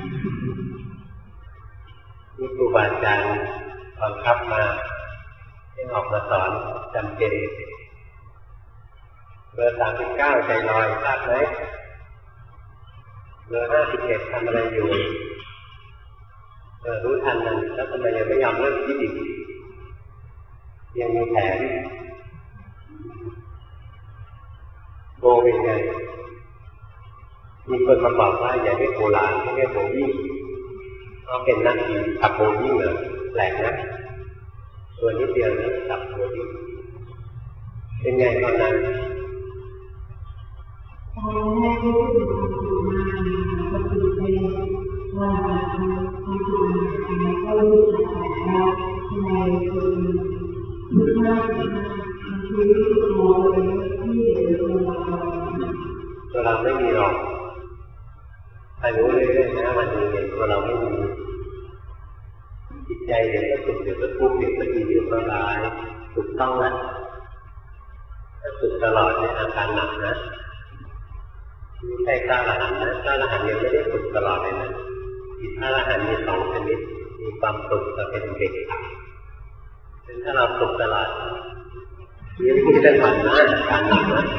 นี่ครูบาอาจารย์บังคับมาให้ออกมาสอนจำเป็นเบอร์สามสิบเก้าใจลอยทราบไหมเบอร์ห้าสิบเอ็ดทำอะไรอยู่เออรู้ทันมันแล้วทำไมยังไม่ยอมเลิกคิดอีกยังมีแผนโบเป็นไงมีคนมาบอกว่าอย่าเรียกโบราณให้เรียกโบยิ่งเขาเป็นนักขี่ขับโบยิ่งเหรอแปลกนะตัวนิดเดียวนะขับโบยิ่งเป็นไงตอนนั้นตอนแรกที่ดูมาก็คือเป็นว่าที่ดูมาก็รู้สึกว่าในคือคือว่าคือตัวที่ตัวเราไม่มีหรอกใครรู้เลยนะมันมีเห็นตัวเราไม่มีจิตใจเดี๋ยวก็สุขเดี๋ยวก็ทุกข์เดี๋ยวก็ดีเดี๋ยวก็ร้ายถูกต้องนะแต่สุขตลอดในอาการหนักนะไม่ใช่พระอรหันต์นะพระอรหันต์ยังไม่ได้สุขตลอดเลยนะจิตพระอรหันต์มีสองชนิดมีความสุขกับเป็นเด็กซึ่งถ้าเราสุขตลอดยังไม่ได้หวั่นนะการหนักนะ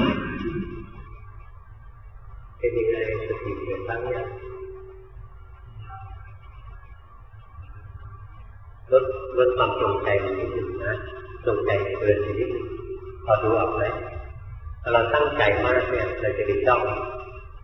เป็นยังไงสติเกิดตั้งเนี่ยลดลดความจงใจนิดหนึ่งนะจงใจเกินนิดหนึ่งพอดูออกไหมถ้าเราตั้งใจมากเนี่ยเราจะไปจ้อง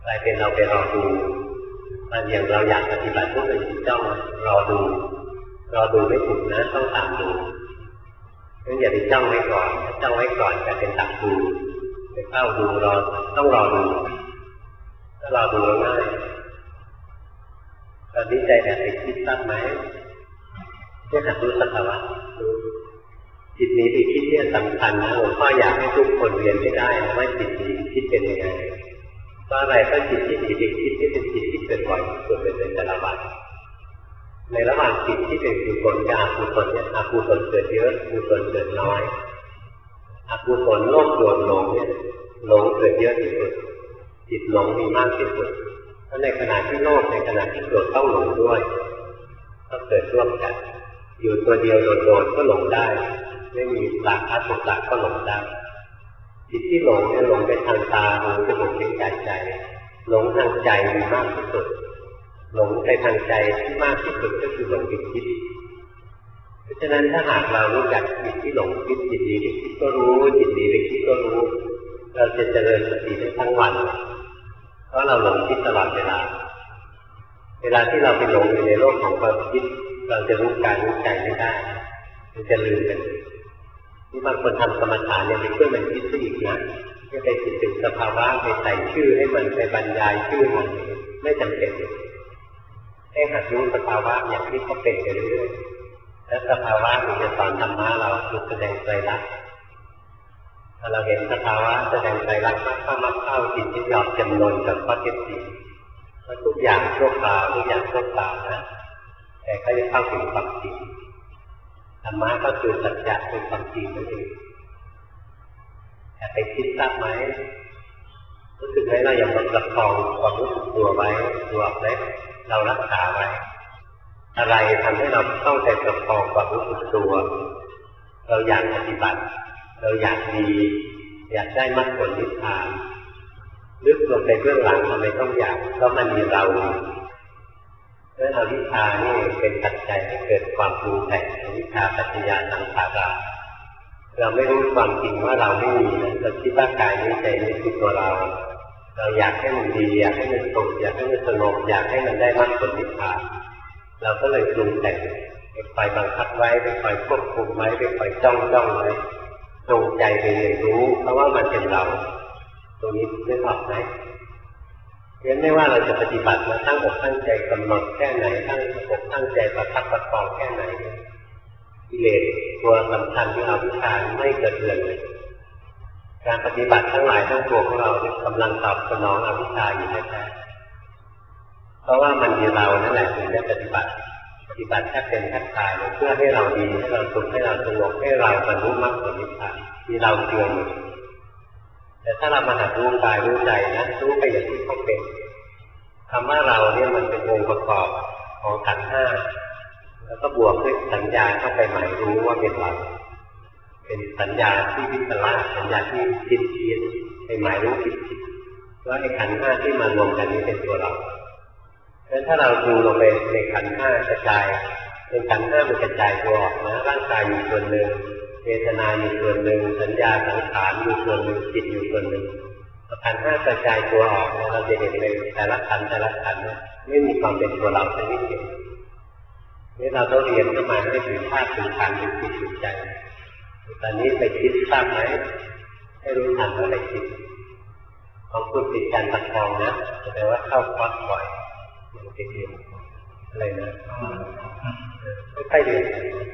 กลายเป็นเราไปรอดูบางอย่างเราอยากปฏิบัติก็เป็นจ้องรอดูรอดูไม่ถูกนะต้องตามดูงั้นอย่าไปจ้องไว้ก่อนจ้องไว้ก่อนจะเป็นตักดูไปเฝ้าดูรอต้องรอดูถ้ารอดูง่ายตอนนี้ใจแอบไปคิดตั้งไหมเนี่ยหัดรู้สภาวะจิตนี้ไปคิดเนี่ยสำคัญนะหลวงพ่ออยากให้ทุกคนเรียนไม่ได้ว่าจิตนี้คิดเป็นยังไงเพราะอะไรเพราะจิตที่จิตคิดนี่เป็นจิตที่เกิดบ่อยส่วนเป็นในแต่ละวันในระหว่างจิตที่เป็นกุศลกับอกุศลเนี่ยอกุศลเกิดเยอะกุศลเกิดน้อยอกุศลโลภโกรธหลงเนี่ยหลงเกิดเยอะที่สุดจิตหลงมีมากที่สุดเพราะในขณะที่โลภในขณะที่โกรธต้องหลงด้วยต้องเกิดร่วมกันอยู่ตัวเดียวโดดๆก็หลงได้ไม่มีหลักอัตถะก็หลงได้จิตที่หลงเนี่ยหลงไปทางตาหูจมูกลิ้นกายใจหลงทางใจมีมากที่สุดหลงไปทางใจที่มากที่สุดก็คือหลงไปคิดเพราะฉะนั้นถ้าหากเรารู้จักจิตที่หลงคิดจิตดีไปคิดก็รู้จิตดีไปคิดก็รู้เราจะเจริญสติได้ทั้งวันเพราะเราหลงคิดตลอดเวลาเวลาที่เราไปหลงอยู่ในโลกของความคิดเราจะรู้กายรู้ใจไม่ได้มันจะลืมกันที่บางคนทำกรรมฐานเนี่ยไปเพื่อมันคิดซะอีกนะไม่ไปคิดถึงสภาวะไปใส่ชื่อให้มันไปบรรยายชื่อมันไม่จำเป็นให้หัดรู้สภาวะอย่างที่เขาเป็นไปเรื่อยๆและสภาวะมันจะสอนธรรมะเราคือแสดงไตรลักษณ์ถ้าเราเห็นสภาวะแสดงไตรลักษณ์มากเข้ามากเข้าจิตที่ยอมจำนนกับข้อเท็จจริงว่าทุกอย่างชั่วคราวทุกอย่างชั่วคราวนะแต่ก็จะเข้าถึงความจริงธรรมะก็คือสัจจะเป็นความจริงนั่นเองแต่ไปคิดทราบไหมรู้สึกไหมเรายังประคองความรู้สึกตัวไว้ตัวไว้เรารักษาไว้อะไรทำให้เราต้องใจประคองความรู้สึกตัวเราอยากปฏิบัติเราอยากดีอยากได้มรรคผลนิพพานลึกลงไปเบื้องหลังทำไมต้องอยากเพราะมันมีเราเพราะอวิชชานี่เป็นปัจจัยให้เกิดความปรุงแต่งอวิชชาปัจจยาสังขาราเราไม่รู้ความจริงว่าเราไม่มีนะเราคิดว่ากายนี้ใจนี้คือตัวเราเราอยากให้มันดีอยากให้มันสุขอยากให้มันสงบอยากให้มันได้มรรคผลนิพพานเราก็เลยปรุงแต่งไปคอยบังคับไว้ไปคอยควบคุมไว้ไปคอยจ้องจ้องไว้จงใจไปเรียนรู้เพราะว่ามันเป็นเราตรงนี้นึกออกไหมเรียนไม่ว่าเราจะปฏิบัติมาตั้งอกตั้งใจกำหนดแค่ไหนตั้งอกตั้งใจประคับประคองแค่ไหนกิเลสตัวสำคัญที่อวิชชาไม่กระเทือนเลยการปฏิบัติทั้งหลายทั้งปวงของเรากำลังตอบสนองอวิชชาอยู่แท้ๆเพราะว่ามันมีเรานั่นแหละถึงได้ปฏิบัติปฏิบัติแค่เป็นแค่ตายเพื่อให้เราดีให้เราสุขให้เราสงบให้เราบรรลุมรรคผลนิพพานที่เราเชื่ออยู่แต่ถ้าเรามาหัดรู้กายรู้ใจนะรู้ไปอย่างที่เขาเป็นคำว่าเราเนี่ยมันเป็นองค์ประกอบของขันธ์ห้าแล้วก็บวกด้วยสัญญาเข้าไปหมายรู้ว่าเป็นเราเป็นสัญญาที่วิปลาสสัญญาที่ผิดเพี้ยนไปหมายรู้ผิดผิดว่าไอ้ขันธ์ห้าที่มารวมกันนี้เป็นตัวเราเพราะฉะนั้นถ้าเราดูลงไปในขันธ์ห้ากระจายในขันธ์ห้ามันกระจายตัวออกนะร่างกายอยู่ส่วนหนึ่งเวทนาอยู่ส่วนหนึ่งสัญญาสังขารอยู่ส่วนหนึ่งจิตอยู่ส่วนหนึ่งขันธ์ห้ากระจายตัวออกเราจะเห็นเลยแต่ละขันธ์แต่ละขันธ์ไม่มีความเป็นตัวเราสักนิดเดียวนี่เราต้องเรียนเข้ามาให้ถึงธาตุถึงขันธ์ถึงจิตถึงใจตอนนี้ไปคิดทราบไหมให้รู้ทันว่าอะไรคิดของคุณติดการประคองนะแสดงว่าเข้าคอร์สบ่อยอย่างเดียวอะไรนะไม่ใช่เรียน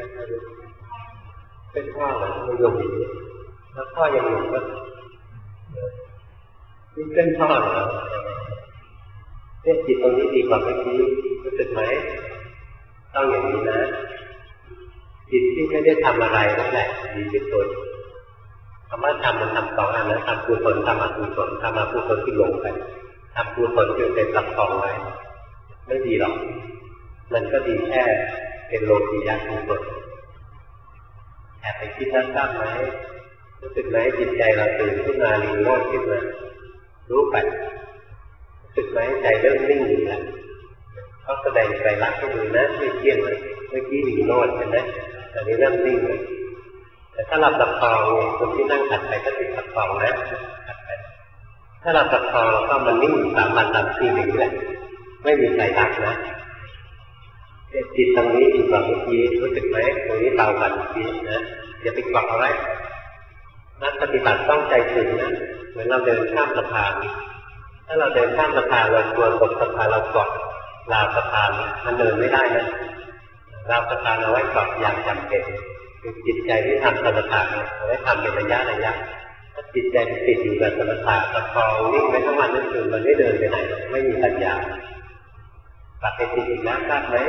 เป็นพ่อเหรอไม่ยอมอย่างนี้แล้วพ่อยังอยู่ก็นี่เป็นพ่อเหรอเนี่ยจิตตรงนี้ดีกว่าเมื่อกี้รู้สึกไหมต้องอย่างนี้นะจิตที่ไม่ได้ทำอะไรนั่นแหละดีที่สุดคำว่าทำมันทำสองอันนะทำกุศลทำอกุศลทำอกุศลที่หลงไปทำกุศลคือเป็นประคองไว้ไม่ดีหรอกมันก็ดีแค่เป็นโลกียะกุศลแอบไปคิดทราบไหมรู้สึกไหมจิตใจเราตื่นขึ้นมาหรือโลดขึ้นมารู้ไปรู้สึกไหมใจเริ่มนิ่งอยู่แล้วเขาแสดงไตรลักษณ์ให้ดูนะไม่เที่ยงเลยเมื่อกี้หลีโลดใช่ไหมตอนนี้เริ่มนิ่งเลยแต่ถ้าเราประคองคนที่นั่งขัดไปก็ติดประคองนะขัดไปถ้ถ้าเราประคองก็มันนิ่งสามวันสามคืนอย่างนี้แหละไม่มีใครรักนะจิตตรงนี้ดีกว่าเมื่อกี้รู้สึกไหมตรงนี้เบากว่าเมื่อกี้นะอย่าไปเกาะเอาไว้นักปฏิบัติต้องใจถึงนะเหมือนเราเดินข้ามสะพานถ้าเราเดินข้ามสะพานเรากลัวตกสะพานเราเกาะราวสะพานมันเดินไม่ได้นะราวสะพานเอาไว้เกาะอย่างจำเป็นคือจิตใจที่ทำสมถะเอาไว้ทำเป็นระยะระยะถ้าจิตใจติดอยู่กับสมถะประคองนิ่งไว้ทั้งวันทั้งคืนมันไม่เดินไปไหนไม่มีปัญญากลับไปติดอีกแล้วทราบไหม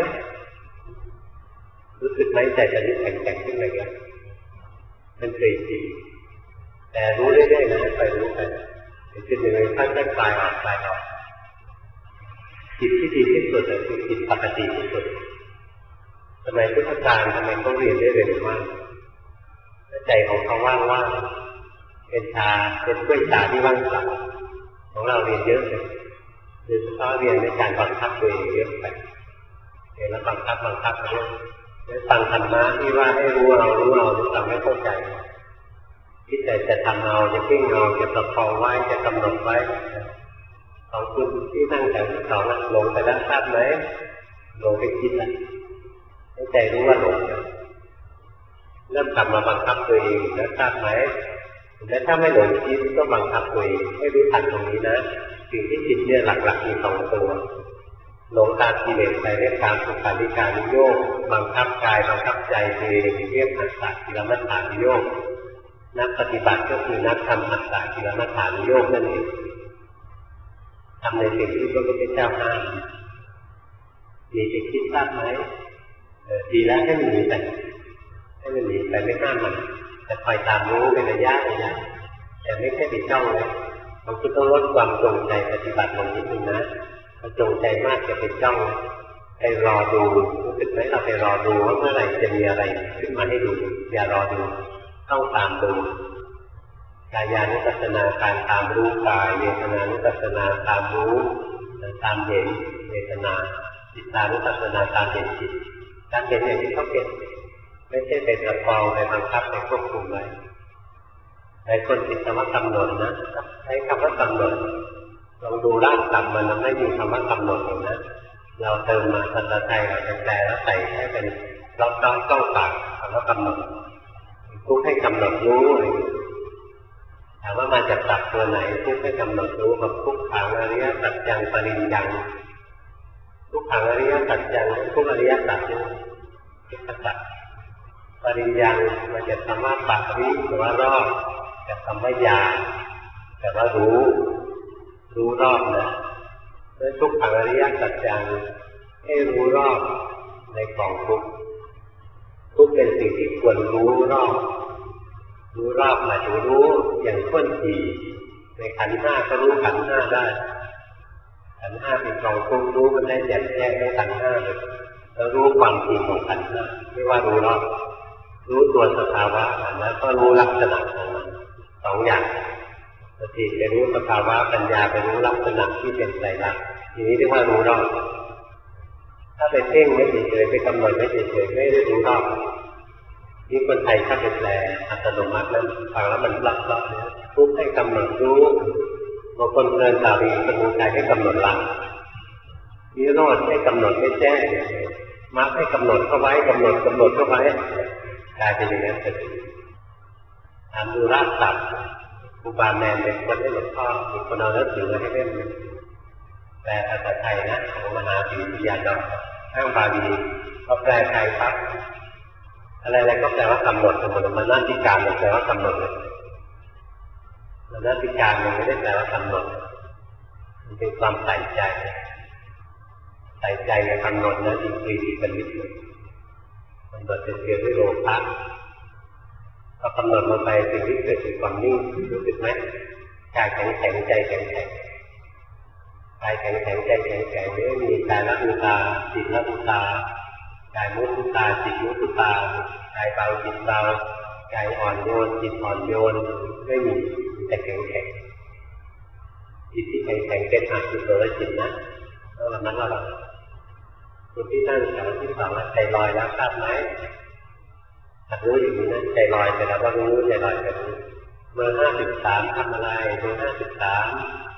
รู้สึกไหมใจจะแข็งแข็งขึ้นอะไรเงี้ยมันเคยจิตแต่รู้เรื่อยๆนะไปรู้ไปจิตหนึ่งเลยค่อยๆคลายออกคลายออกจิตที่ดีที่สุดคือจิตปกติที่สุดสมัยพุทธกาลทำไมเขาเรียนได้เร็วมากใจของเขาว่างๆเป็นชาเป็นกล้วยชาที่ว่างเปล่าของเราเรียนเยอะเลยโดยเฉพาะเรียนในการบังคับตัวเองเยอะไปเรียนแล้วบังคับบังคับไปเรื่อยฟังธรรมะที่ว่าให้รู้เอารู้เอาทำให้เข้าใจที่ใจจะทำเอาจะพิ่งเอาจะประคองไว้จะกำหนดไว้ของคุณที่นั่งแถวที่สองหลงไปด้านทราบไหมหลงไปคิดนะให้ใจรู้ว่าหลงเริ่มกลับมาบังคับตัวเองแล้วทราบไหมและถ้าไม่หลงคิดก็บังคับตัวเองให้รู้ทันตรงนี้นะสิ่งที่จิตเนี่ยหลักๆมีสองตัวหลงตามกิเลสไปเรียกตามสุขาริการนิโยคบังคับกายบังคับใจตัวเองเรียกอัตตกิลมัฏฐานิโยคนักปฏิบัติก็คือนักทำอัตตกิลมัฏฐานิโยคนั่นเองทำในสิ่งที่พระพุทธเจ้าห้ามมีจะคิดทราบไหมดีแล้วให้มันหนีไปให้มันหนีไปไม่ห้ามมันแต่คอยตามรู้เป็นระยะระยะแต่ไม่ใช่ไปจ้องเลยเราคือต้องลดความจงใจปฏิบัติลงนิดนึงนะถ้าจงใจมากจะไปจ้องไปรอดูรู้สึกไหมเราไปรอดูว่าเมื่อไหร่จะมีอะไรขึ้นมาให้ดูอย่ารอดูต้องตามดูกายานุปัสสนาการตามรู้กายเวทนานุปัสสนาตามรู้ตามเห็นเวทนาจิตานุปัสสนาตามเห็นจิตการเห็นอย่างที่เขาเป็นไม่ใช่เป็นประคองไปบังคับไปควบคุมไว้หลายคนติดคำว่ากำหนดนะใช้คำว่ากำหนดลองดูร่างกำมันไม่มีคำว่ากำหนดเลยนะเราเติมมาภาษาไทยเราจะแปลแล้วใส่ให้เป็นล็อกต้องต้องปากคำว่ากำหนดทุกให้กำหนดรู้เลยถามว่ามาจากศัพท์ตัวไหนทุกให้กำหนดรู้กับทุกขังอริยสัจจังปริญญังทุกขังอริยสัจจังทุกอริยสัจนี่ทุกสัจปริญญังมาจากคำว่าปากริหรือว่ารอบจากคำว่ายาแต่ว่ารู้รู้รอบนะและทุกขังอริยสัจจังให้รู้รอบในกองทุกข์ทุกเป็นสิ่งที่ควรรู้รอบรู้รอบหมายถึงรู้อย่างข้นถี่ในขันธ์ห้าก็รู้ขันธ์ห้าได้ขันธ์ห้าเป็นกองทุกข์รู้มันได้แยกแยกในขันธ์ห้าเลยแล้วรู้ความจริงของขันธ์ห้าไม่ว่ารู้รอบรู้ตัวสภาวะแล้วก็รู้ลักษณะของมันสองอย่างสติไปรู้สภาวะปัญญาไปรู้ลักษณะที่เป็นไตรลักษณ์ทีนี้เรียกว่ารู้รอบถ้าไปเพ่งไม่เฉยๆไปกำหนดไม่เฉยๆไม่ได้รู้รอบนี่คนไทยถ้าเป็นแปลอัตโนมัตินั้นฟังแล้วมันหลับหลับทุกให้กำหนดรู้บางคนเดินตาดีสมุทัยให้กำหนดละนิโรธให้กำหนดไม่แจ้งมรรคให้กำหนดเข้าไว้กำหนดกำหนดเข้าไว้กลายเป็นอย่างนั้นเป็นตามดูรากศัพท์ครูบาแมนเป็นคนให้หลวงพ่อมีคนเอาเนื้อถือมาให้เล่นแปลภาษาไทยนะของมหาวิทยาลัยข้างบาลีก็แปลไทยปั๊บอะไรๆก็แปลว่ากำหนดสมมติมันนาฏการแปลว่ากำหนดเลยมันนาฏการมันไม่ได้แปลว่ากำหนดมันเป็นความใส่ใจใส่ใจในกำหนดนะอินทรีย์ที่เป็นนิดเลยมันเกิดเป็นเพียงด้วยโลภะพอกำหนดลงไปสิ่งที่เกิดคือความนิ่งรู้สึกไหมกายแข็งแข็งใจแข็งแข็งกายแข็งแข็งใจแข็งแข็งไม่มีกายละอุตาจิตละอุตากายมุทุตาจิตมุทุตากายเบาจิตเบากายอ่อนโยนจิตอ่อนโยนไม่มีแต่แข็งแข็งจิตที่แข็งแข็งเป็นอกุศลจิตนะแล้ววันนั้นเราคนที่นั่งแถวที่สองใจลอยแล้วทราบไหมถ้ารู้อย่างนี้นะใจลอยไปแล้วก็รู้ใจลอยไปรู้เมื่อห้าสิบสามทำอะไรเมื่อห้าสิบสาม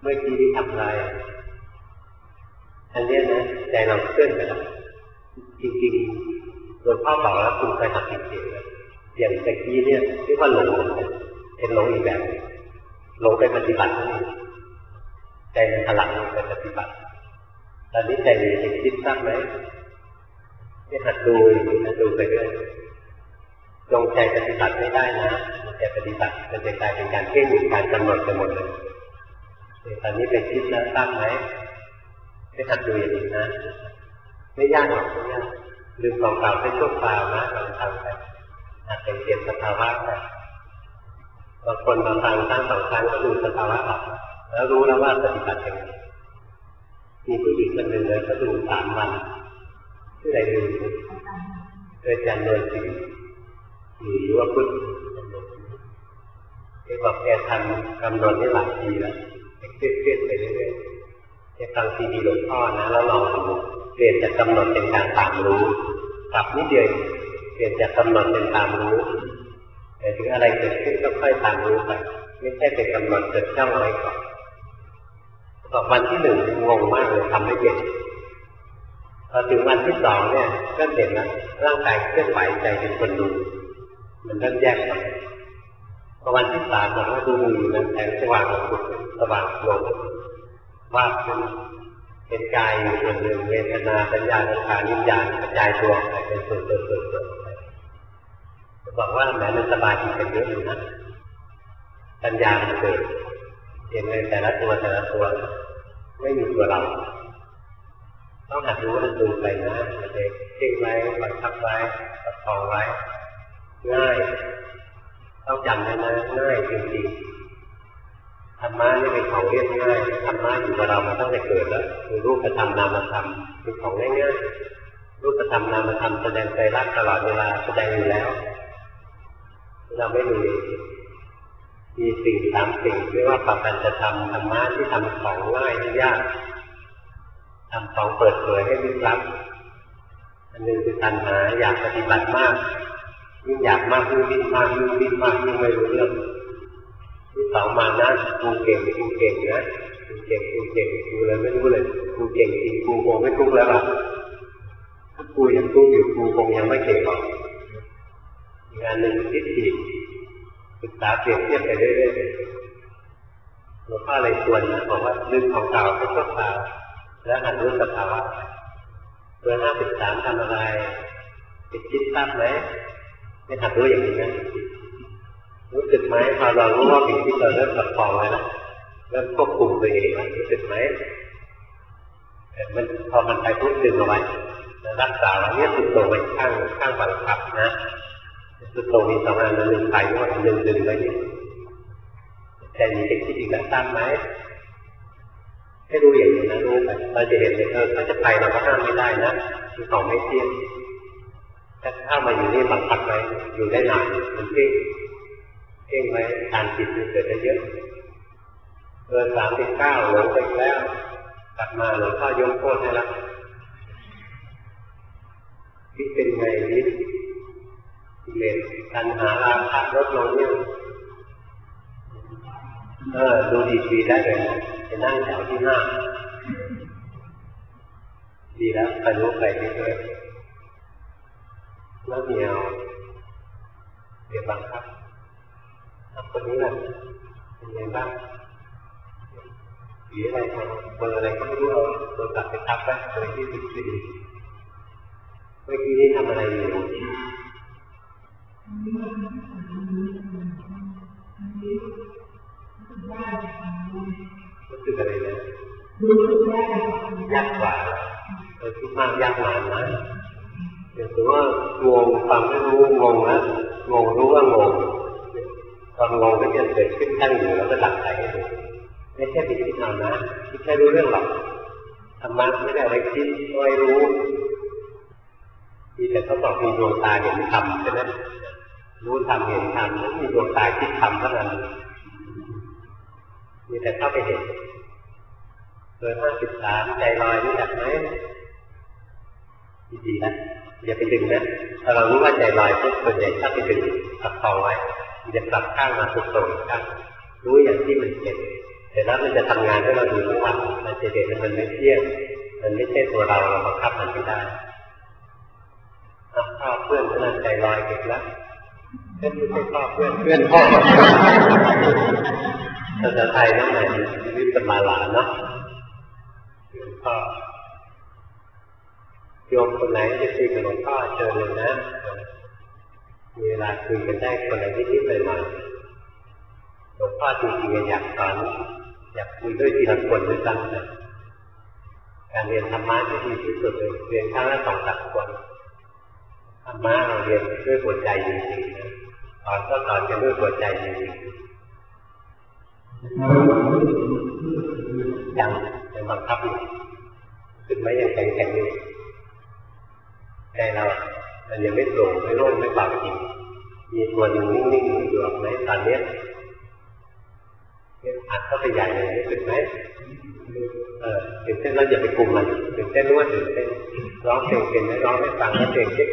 เมื่อกี้ที่ทำอะไรอันนี้นะใจเราเคลื่อนไปแล้วจริงๆหลวงพ่อบอกแล้วคุณเคยทำจริงๆเลยอย่างตะกี้เนี่ยเรียกว่าหลงเป็นหลงอีกแบบหลงไปปฏิบัตินี่ใจมันถลำไปปฏิบัติตอนนี้ใจมีเป็นคิดทราบไหมที่หัดดูหัดดูไปเรื่อยจงใจปฏิบัติไม่ได้นะแต่ปฏิบัติมันจะกลายเป็นการเพ่งการกำหนดไปหมดเลยตอนนี้ไปคิดแล้วทราบไหมไม่หัดดูอย่างนี้นะไม่ยากหรอกไม่ยากลืมของเก่าไปชั่วคราวนะลองทำไปอาจจะเปลี่ยนสภาวะไปบางคนบางครั้งตั้งสองครั้งก็ดูสภาวะออกแล้วรู้แล้วว่าปฏิบัติยังไงมีผู้หญิงคนหนึ่งเลยก็ดูสามวันชื่ออะไรดูโดยการเดินสิหรือว่าพุทธที่บอกแกทำกำหนดได้หลายปีแล้วเครียดๆไปเรื่อยๆแกฟังซีดีหลวงพ่อนะแล้วลองดูเปลี่ยนจากกำหนดเป็นการตามรู้ปรับนิดเดียวเปลี่ยนจากกำหนดเป็นตามรู้แต่ถึงอะไรเกิดขึ้นก็ค่อยตามรู้ไปไม่ใช่เป็นกำหนดเกิดจ้องไว้ก่อนต่อวันที่หนึ่งงงมากเลยทำไม่เป็นพอถึงวันที่สองเนี่ยก็เห็นแล้วร่างกายเคลื่อนไหวใจเป็นคนดูมันเริ่มแยกไปพอวันที่สามบอกว่าดูมือนั้นแสงสว่างลงสว่างลงว่าเป็นเป็นกายอยู่ส่วนหนึ่งเวทนาสัญญาสังขารวิญญาณกระจายตัวไปเป็นส่วนๆๆบอกว่าแม้มันสบายดีกันเยอะอยู่นะปัญญามันเกิดเห็นเลยแต่ละตัวแต่ละตัวไม่มีตัวเราต้องหัดรู้หัดดูไปนะเด็กเก่งไว้บังคับไว้ประคองไว้ง่ายต้องจำได้นะง่ายจริงๆธรรมะนี่เป็นของเรียบง่ายธรรมะอยู่กับเรามาตั้งแต่เกิดแล้วคือรูปธรรมนามธรรมเป็นของง่ายๆรูปธรรมนามธรรมแสดงใจรักตลอดเวลาแสดงอยู่แล้วเราไม่รู้มีสิ่งสามสิ่งเรียกว่าปัจจัยธรรมธรรมะที่ทำของง่ายที่ยากทำของเปิดเผยให้ลึกลับอันหนึ่งคือตัณหาอยากปฏิบัติมากยิ่งอยากมากยิ่งดิ้นมากยิ่งดิ้นมากยิ่งไม่รู้เรื่องที่สองมานะกูเก่งกูเก่งนะกูเก่งกูเก่งกูเลยไม่รู้เลยกูเก่งจริงกูคงไม่ทุกข์แล้วล่ะถ้ากูยังทุกข์อยู่กูคงยังไม่เก่งหรอกอีกอันหนึ่งทิฏฐิศึกษาเปรียบเทียบไปเรื่อยๆหลวงพ่อเลยชวนนะบอกว่าลืมของเก่าไปชั่วคราวแล้วหัดรู้สภาวะเบอร์ห้าสิบสามทำอะไรติดคิดทราบไหมไม่หัดรู้อย่างนี้นะรู้สึกไหมพอเรารู้ว่าสิ่งที่เราเริ่มประคองไว้แล้วเริ่มควบคุมตัวเองแล้วรู้สึกไหมมันพอมันไปพุทดึงเอาไว้รักษาแล้วเนี่ยสุดโต่งไปข้างข้างบังคับนะสุดโต่งมีสองอันหนึ่งไปว่าหนึ่งดึงไว้นี่แต่มีติดคิดอีกแล้วทราบไหมให้รู้อย่างนี้นะรู้ไปเราจะเห็นเลยเออถ้าจะไปเราก็ห้ามไม่ได้นะคือของไม่เที่ยงถ้าถ้ามาอยู่นี่บังคับไว้อยู่ได้นานมันเพ่งเพ่งไว้การจิตมันเกิดได้เยอะเกินสามสิบเก้าหลงไปแล้วกลับมาหลวงพ่อยกโทษให้แล้วคิดเป็นไงนี่กิเลสตัณหาราคะลดลงเนี่ยเออดูดีๆได้เลยนะจะนั่งแถวที่ห้าดีแล้วไปรู้ไปเรื่อยๆแล้วเดียวเดี๋ยวบังคับทำคนนี้แหละเป็นไงบ้างสีอะไรเบอร์อะไรก็ไม่รู้เอาตัวตัดไปทับไว้เลยที่สิบสี่เมื่อกี้นี้ทำอะไรอยู่รู้สึกอะไรเนี่ยยากกว่าเออคิดมากยากนานนะอย่างถือว่างงฟังไม่รู้งงนะงงรู้ว่างงตอนงงก็จะเกิดขึ้นตั้งอยู่แล้วก็ดับไปให้ดูไม่ใช่ปิดคิดเอานะคิดแค่รู้เรื่องหรอกธรรมะไม่ได้อะไรคิดไม่รู้มีแต่เขาบอกมีดวงตาเห็นธรรมใช่ไหมรู้ธรรมเห็นธรรมแล้วมีดวงตาคิดธรรมเท่านั้นมีแต่เข้าไปเห็นเบอร์ห้าสิบสามใจลอยรู้จักไหมดีๆนะอย่าไปดึงนะถ้าเรารู้ว่าใจลอยปุ๊บส่วนใหญ่ถ้าไปดึงประคองไว้อย่าปรับข้างมาสุดตรงข้างรู้อย่างที่มันเป็นแต่นั้นมันจะทำงานให้เราดูทั้งวันมันจะเห็นมันไม่เที่ยงมันไม่ใช่ตัวเราเราบังคับมันไม่ได้พ่อเพื่อนขนาดใจลอยเก็บแล้วเพื่อนไม่ใช่พ่อเพื่อนเพื่อนพ่อภาษาไทยนั่นแหละวิปมาลาเนาะเพื่อนพ่อโยมคนไหนจะคุยกับหลวงพ่อเชิญเลยนะมีเวลาคุยกันได้คนไหนนิดๆหน่อยๆหลวงพ่อจริงๆอยากสอนอยากคุยด้วยทีละคนด้วยซ้ำนะการเรียนธรรมะที่ดีที่สุดเลยเรียนครั้งละสองสามคนธรรมะเราเรียนด้วยหัวใจจริงๆนะสอนก็สอนกันด้วยหัวใจจริงๆยังยังบังคับอยู่ถึงแม้ยังแข็งแข็งอยู่ใจเรามันยังไม่โปร่งไม่โล่งไม่เบาจริงมีตัวหนึ่งนิ่งๆอยู่หรอกไหมตอนนี้อัดเข้าไปใหญ่เลยรู้สึกไหมเออตื่นเต้นแล้วอย่าไปคุมมันตื่นเต้นรู้ว่าตื่นเต้นร้องเพลงเป็นไหมร้องให้ฟังแล้วเพลงเช็ค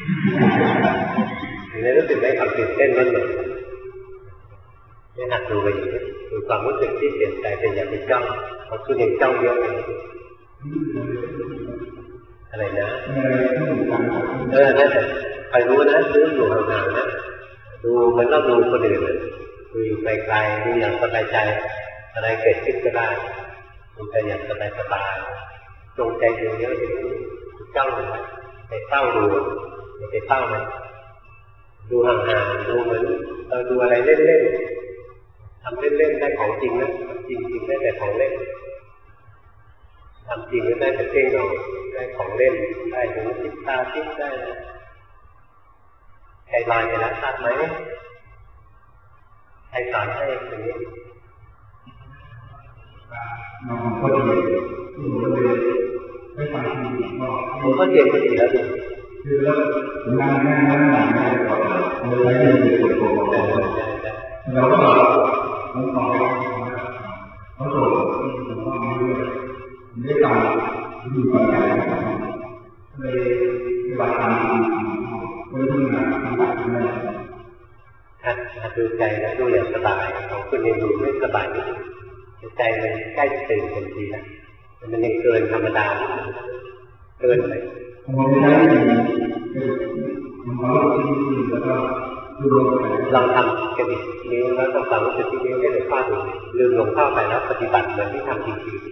ถึงได้รู้สึกไหมความตื่นเต้นนั่นเลยนี่หัดดูไปอยู่ดูความรู้สึกที่เปลี่ยนใจเป็นอย่างเป็นจ้องเพราะคุณเองจ้องเยอะเลยอะไรนะเออนั่นแหละใครรู้นะซื้ออยู่ห่างๆนะดูมันต้องดูคนอื่นดูอยู่ไกลๆดูอย่างสบายใจอะไรเกิดขึ้นก็ได้ดูใจอย่างสบายๆจงใจดูเยอะๆจ้องเลยไปเฝ้าดูไปเฝ้ามันดูห่างๆดูเหมือนเราดูอะไรเล่นๆทำเล่นๆได้ของจริงนะจริงๆได้แต่ของเล่นทำจริงก็ได้แต่เพ่งเราได้ของเล่นได้ถึงติดตาทิพย์ได้ใจลอยไปแล้วทราบไหมใครสอนให้ตรงนี้ผมก็เรียนไปแล้วดิคือแล้วนั่งนั่งนั่งนั่งนั่งก่อนเลยให้มีคนโกงแล้วก็มันต่อไปเขาโกรธผมว่าไม่ด้วยไม่ได้ตามอยู่กับใจเลยบาดตามไม่ต้องมาทำบาดไม่ถ้าถ้าดูใจแล้วดูอย่างสบายของคุณเองดูไม่สบายใจมันใกล้ตื่นทันทีนะมันยังเกินธรรมดาเกินไปเราทำกระดิกนิ้วแล้วต้องความรู้สึกที่นิ้วให้หลวงพ่อดูลืมหลวงพ่อไปแล้วปฏิบัติเหมือนที่ทำจริง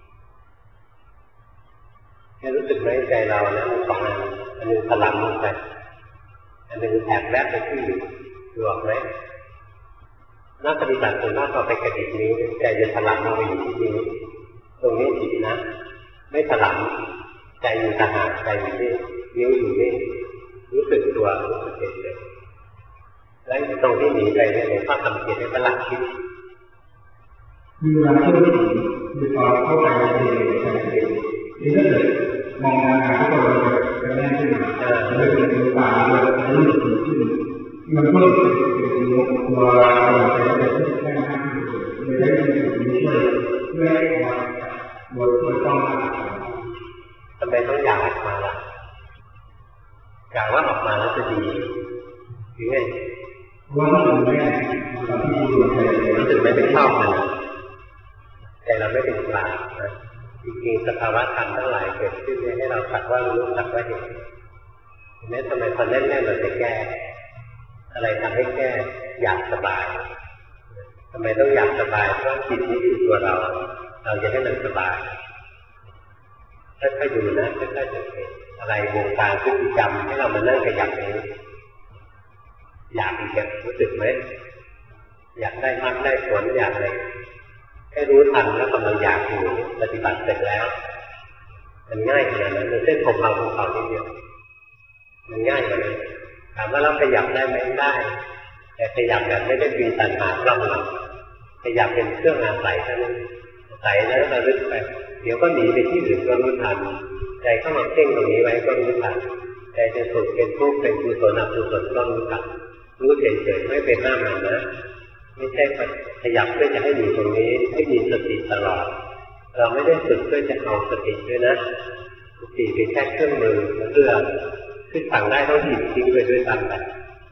ๆให้รู้สึกไหมใจเรานะมีสองอันอันหนึ่งถลำลงไปอันหนึ่งแอบแวบไปที่อยู่ดูออกไหมนักปฏิบัติส่วนมากต่อไปกระดิกนิ้วใจจะถลำลงไปอยู่ที่นิ้วตรงนี้ผิดนะไม่ถลำใจอยู่ต่างหากใจอยู่นี่นิ้วอยู่นี่รู้สึกตัวรู้สึกเฉยๆแล้วตรงที่หนีไปเนี่ยหลวงพ่อทำเกียรติให้ประหลาดคิดมีเวลาที่มีความเข้าใจในเองใช่ไหมนี่ถ้าเกิดมองงานเข้าไปจะแน่ขึ้นมาแล้วเกิดเป็นป่าเลยรู้สึกขึ้นมันก็เป็นตัวเราแต่ละแบบที่แค่นั้นเลยได้ยินสิ่งนี้ช่วยเพื่อให้เราบทช่วยต้องทำไมต้องอยากออกมาล่ะกล่าวว่าออกมาแล้วจะดีคือไงว่าถ้าเราไม่รู้สึกไม่เป็นชอบมันแต่เราไม่เป็นกลางนะจริงๆสภาวะธรรมทั้งหลายเกิดขึ้นให้เราสักว่ารู้สักว่าเห็นเห็นไหมทำไมคนแน่นๆเราจะแก้อะไรทำให้แก้อยากสบายทำไมต้องอยากสบายเพราะจิตนี้คือตัวเราเราจะให้มันสบายค่อยๆดูนะค่อยๆสังเกตอะไรวงการพฤติกรรมให้เรามานั่งขยับนี้อยากอีกรู้สึกไหมอยากได้มากได้ผลอยากอะไรให้รู้ทันแล้วกำลังอยากอยู่ปฏิบัติเสร็จแล้วมันง่ายขนาดนั้นมันเส้นผมเราของเขาทีเดียวมันง่ายกว่านั้นถามว่าเราขยับได้ไหมได้แต่ขยับแบบไม่ได้ปีนตันหาล่องเราขยับเป็นเครื่องอาศัยเท่านั้นใส่แล้วเราลึกไปเดี๋ยวก็หนีไปที่อื่นก็รู้ทันใจเข้ามาเพ่งตรงนี้ไว้ก็รู้ทันใจจะสุขเป็นทุกข์เป็นกุศลอกุศลก็รู้ทันรู้เฉยๆไม่เป็นหน้ามันนะไม่ใช่ขยับเพื่อจะให้อยู่ตรงนี้ให้มีสติตลอดเราไม่ได้ฝึกเพื่อจะเอาสติด้วยนะสติเป็นแค่เครื่องมือเพื่อขึ้นสั่งได้ต้องหยิบทิ้งไปด้วยซ้ำไป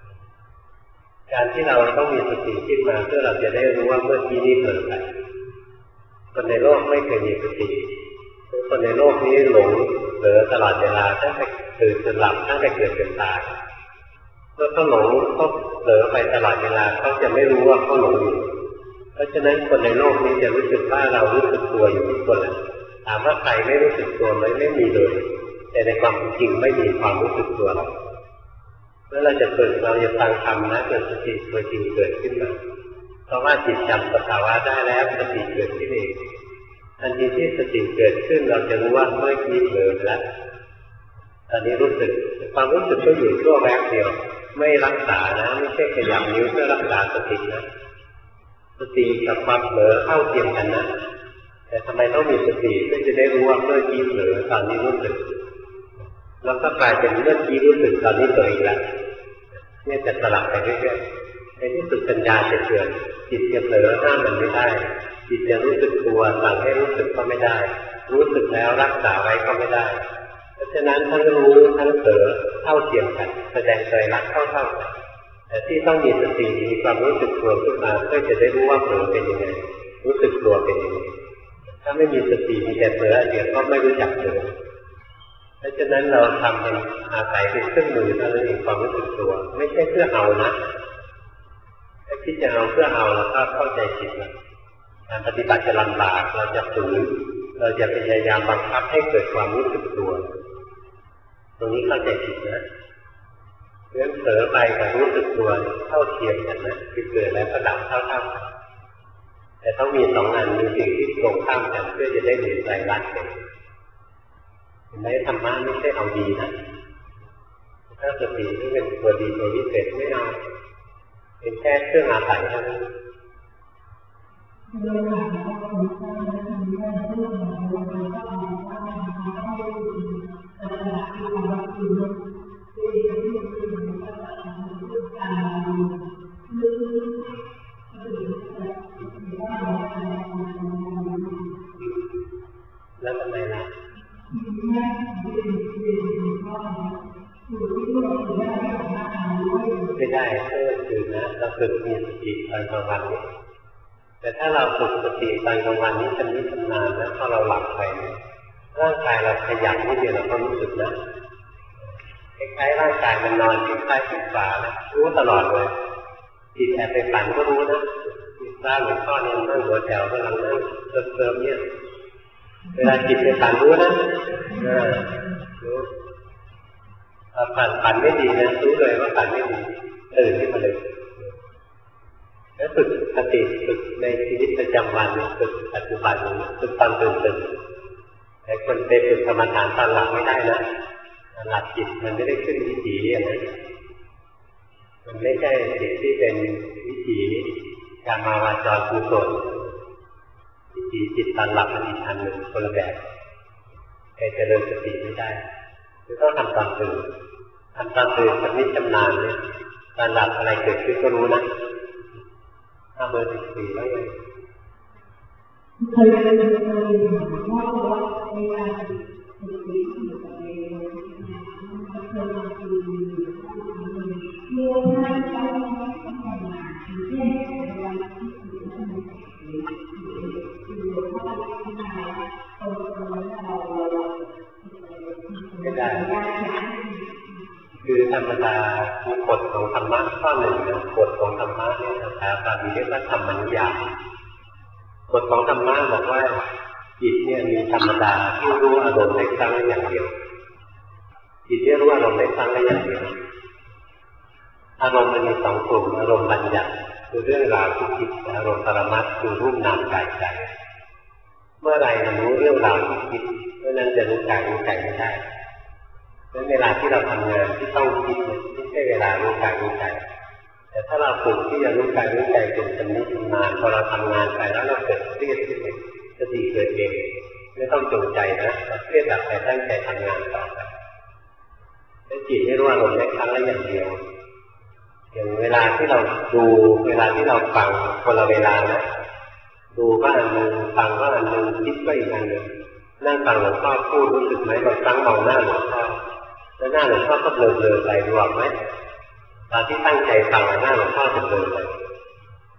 การที่เราต้องมีสติขึ้นมาเพื่อเราจะได้รู้ว่าเมื่อกี้นี้เกิดอะไรคนในโลกไม่เคยมีสติคนในโลกนี้หลงเผลอตลอดเวลาตั้งแต่ตื่นจนหลับตั้งแต่เกิดจนตายเมื่อเขาหลงเขาเผลอไปตลอดเวลาเขาจะไม่รู้ว่าเขาหลงอยู่เพราะฉะนั้นคนในโลกนี้จะรู้สึกว่าเรารู้สึกตัวอยู่ทุกคนเลยถามว่าใครไม่รู้สึกตัวไหมไม่มีเลยแต่ในความจริงไม่มีความรู้สึกตัวหรอกเมื่อเราจะฝึกเราจะฟังธรรมนะเกิดสติตัวจริงเกิดขึ้นมาเพราะว่าจิตจำสภาวะได้แล้วสติเกิดขึ้นเองทันทีที่สติเกิดขึ้นเราจะรู้ว่าเมื่อกี้เผลอแล้วตอนนี้รู้สึกความรู้สึกก็อยู่ชั่วแวบเดียวไม่รักษานะไม่ใช่ขยับนิ้วเพื่อรักษาสตินะสติกับความเผลอเข้าเทียมกันนะแต่ทำไมต้องมีสติเพื่อจะได้รู้ว่าเมื่อกี้เผลอตอนนี้รู้สึกแล้วก็กลายเป็นเมื่อกี้รู้สึกตอนนี้เผลออีกแล้วเนี่ยจะสลับไปเรื่อยๆในที่สุดปัญญาจะเกิดจิตจะเผลอห้ามมันไม่ได้จิตจะรู้สึกตัวสั่งให้รู้สึกก็ไม่ได้รู้สึกแล้วรักษาไว้ก็ไม่ได้เพราะฉะนั้นทั้งรู้ทั้งเผลอเท่าเทียมกันแสดงใจรักเท่าเท่ากันแต่ที่ต้องมีสติมีความรู้สึกตัวขึ้นมาเพื่อจะได้รู้ว่าเผลอเป็นยังไงรู้สึกตัวเป็นยังไงถ้าไม่มีสติมีแต่เผลอเดี๋ยวก็ไม่รู้จักเผลอเพราะฉะนั้นเราทำเป็นอาศัยเป็นเครื่องมือเท่านั้นเองความรู้สึกตัวไม่ใช่เพื่อเอานะแต่ที่จะเอาเพื่อเอาแล้วก็เข้าใจผิดนะการปฏิบัติจะลำบากเราจะฝืนเราจะพยายามบังคับให้เกิดความรู้สึกตัวตรงนี้เข้าใจผิดนะเรื่องเผลอไปกับรู้สึกตัวเท่าเทียมกันนะคือเกิดแล้วก็ดับเท่าๆกันแต่ต้องมีสองอันมีสิ่งที่ตรงข้ามกันเพื่อจะได้เห็นใจรักกันเห็นไหมธรรมะไม่ใช่เอาดีนะถ้าสติที่เป็นตัวดีตัววิเศษไม่เอาเป็นแค่เครื่องอาศัยเท่านั้นแล้วทำไมล่ะไม่ได้เพื่อคือนะเราฝึกมีสติตอนกลางวันนี้แต่ถ้าเราฝึกสติตอนกลางวันนี้ชำนิชำนาญนะพอเราหลับไปร่างกายเราขยับนิดเดียวเราก็รู้สึกนะคล้ายๆร่างกายมันนอนอยู่ใต้ผิวฝานะรู้ตลอดเลยจิตแอบไปฝันก็รู้นะจิตตาหลวงพ่อเนี่ยนั่งหัวแถวกำลังนั่งเติมๆเนี่ยเวลาจิตไปฝันรู้นะรู้ถ้าฝันฝันไม่ดีนะรู้เลยว่าฝันไม่ดีตื่นขึ้นมาเลยแล้วฝึกสติฝึกในชีวิตประจำวันฝึกปัจจุบันฝึกตอนตื่นตื่นแต่คนไปฝึกกรรมฐานตอนหลับไม่ได้นะตอนหลับจิตมันไม่ได้ขึ้นวิถีอย่างนั้นมันไม่ใช่จิตที่เป็นวิถีการมาวาจรกุศลวิถีจิตตอนหลับมันอีกอันหนึ่งคนละแบบใครจะเริ่มสติไม่ได้คือต้องทำตอนตื่นทำตอนตื่นจะไม่ชำนาญเนี่ยตอนหลับอะไรเกิดขึ้นก็รู้นะถ้าเบอร์สิบสี่แล้วยังเคยเคยเคยว่าว่าในการฝึกวิธีกับเองเคยมาดูเมื่อท่านเขาทำงานเช่นเวลาที่ฝึกท่านคือว่าที่ไหนคนคนนั้นเราไม่ได้คือธรรมดามีกฎของธรรมะข้อหนึ่งนะกฎของธรรมะเนี่ยภาษาบาลีเรียกว่าธรรมัญญากฎของธรรมะบอกว่าจิตเนี่ยมีธรรมดาที่รู้อารมณ์ในครั้งอย่างเดียวจิตที่รู้อารมณ์ในครั้งอย่างเดียวอารมณ์มันมีสองกลุ่มอารมณ์บัญญัติคือเรื่องราวที่คิดอารมณ์ปรมัตถ์คือรูปนามกายใจเมื่อไรมันรู้เรื่องราวที่คิดเมื่อนั้นจะรู้กายรู้ใจไม่ได้เพราะเวลาที่เราทำงานที่ต้องคิดไม่ใช่เวลารู้กายรู้ใจแต่ถ้าเราฝึกที่จะรู้กายรู้ใจจนชำนิชำนาญพอเราทำงานไปแล้วเราเกิดเครียดขึ้นมาสติเกิดเองไม่ต้องจงใจนะเครียดแบบไปตั้งใจทำงานต่อไปแล้วจิตไม่รู้อารมณ์ได้ครั้งละอย่างเดียวอย่างเวลาที่เราดูเวลาที่เราฟังคนละเวลานะดูก็อันหนึ่งฟังก็อันหนึ่งคิดก็อีกอันหนึ่งนั่งฟังหลวงพ่อพูดรู้สึกไหมบางครั้งมองหน้าหลวงพ่อแล้วหน้าหลวงพ่อก็เบลอๆไปรู้ไหมตอนที่ตั้งใจฟังหน้าหลวงพ่อจะเบลอไป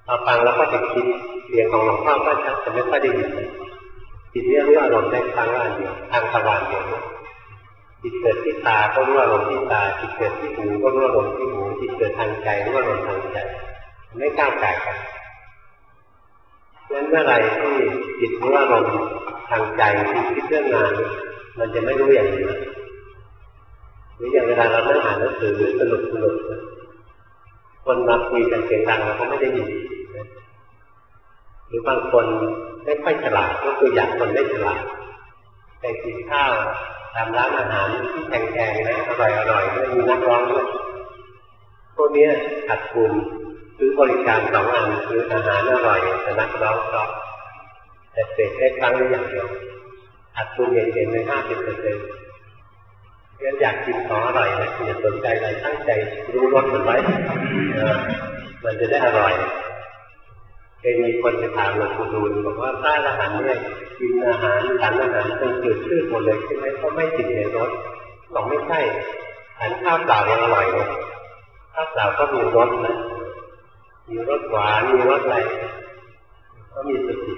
พอฟังแล้วก็จะคิดเสียงของหลวงพ่อก็ชักจะไม่ค่อยได้ยินจิตเรียกว่าอารมณ์ได้ครั้งละอันเดียวทางทวารเดียวจิตเกิดที่ตาก็รู้อารมณ์ที่ตาจิตเกิดที่หูก็รู้อารมณ์ที่หูจิตเกิดทางใจรู้อารมณ์ทางใจไม่ก้าวไก่กันงั้นเมื่อไรที่จิตรู้อารมณ์ทางใจที่คิดเรื่องงานมันจะไม่รู้อย่างนี้หรืออย่างเวลาเรานั่งอ่านหนังสือสนุกสนุกคนมาคุยกันเสียงดังเราก็ไม่ได้ยินหรือบางคนไม่ค่อยฉลาดก็คืออยากคนไม่ฉลาดแต่กินข้าวตามร้านอาหารที่แพงๆนะอร่อยๆแล้วมีนักร้องด้วยพวกนี้ขาดทุนซื้อบริการสองอันคืออาหารอร่อยแต่นักร้องก็แต่เสร็จได้ครั้งละอย่างเดียวขาดทุนเย็นๆเลยห้าสิบเปอร์เซ็นต์งั้นอยากกินของอร่อยนะอย่าสนใจอะไรตั้งใจรู้รสมันไว้มันจะได้อร่อยเคยมีคนจะถามหลวงปู่ดูลบอกว่าพระอรหันต์เนี่ยกินอาหารทานอาหารจนจืดชืดหมดเลยใช่ไหมก็ไม่ติดในรสบอกไม่ใช่ทานข้าวเปล่ายังอร่อยเลยข้าวเปล่าก็มีรสนะมีรสหวานมีรสอะไรก็มีสติ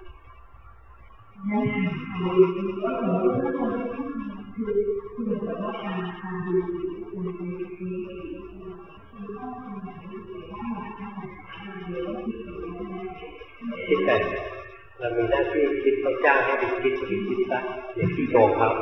คิดแต่เรามีหน้าที่คิดเขาจ้างให้ไปคิดหรือคิดซะอย่าขี้โกงเขา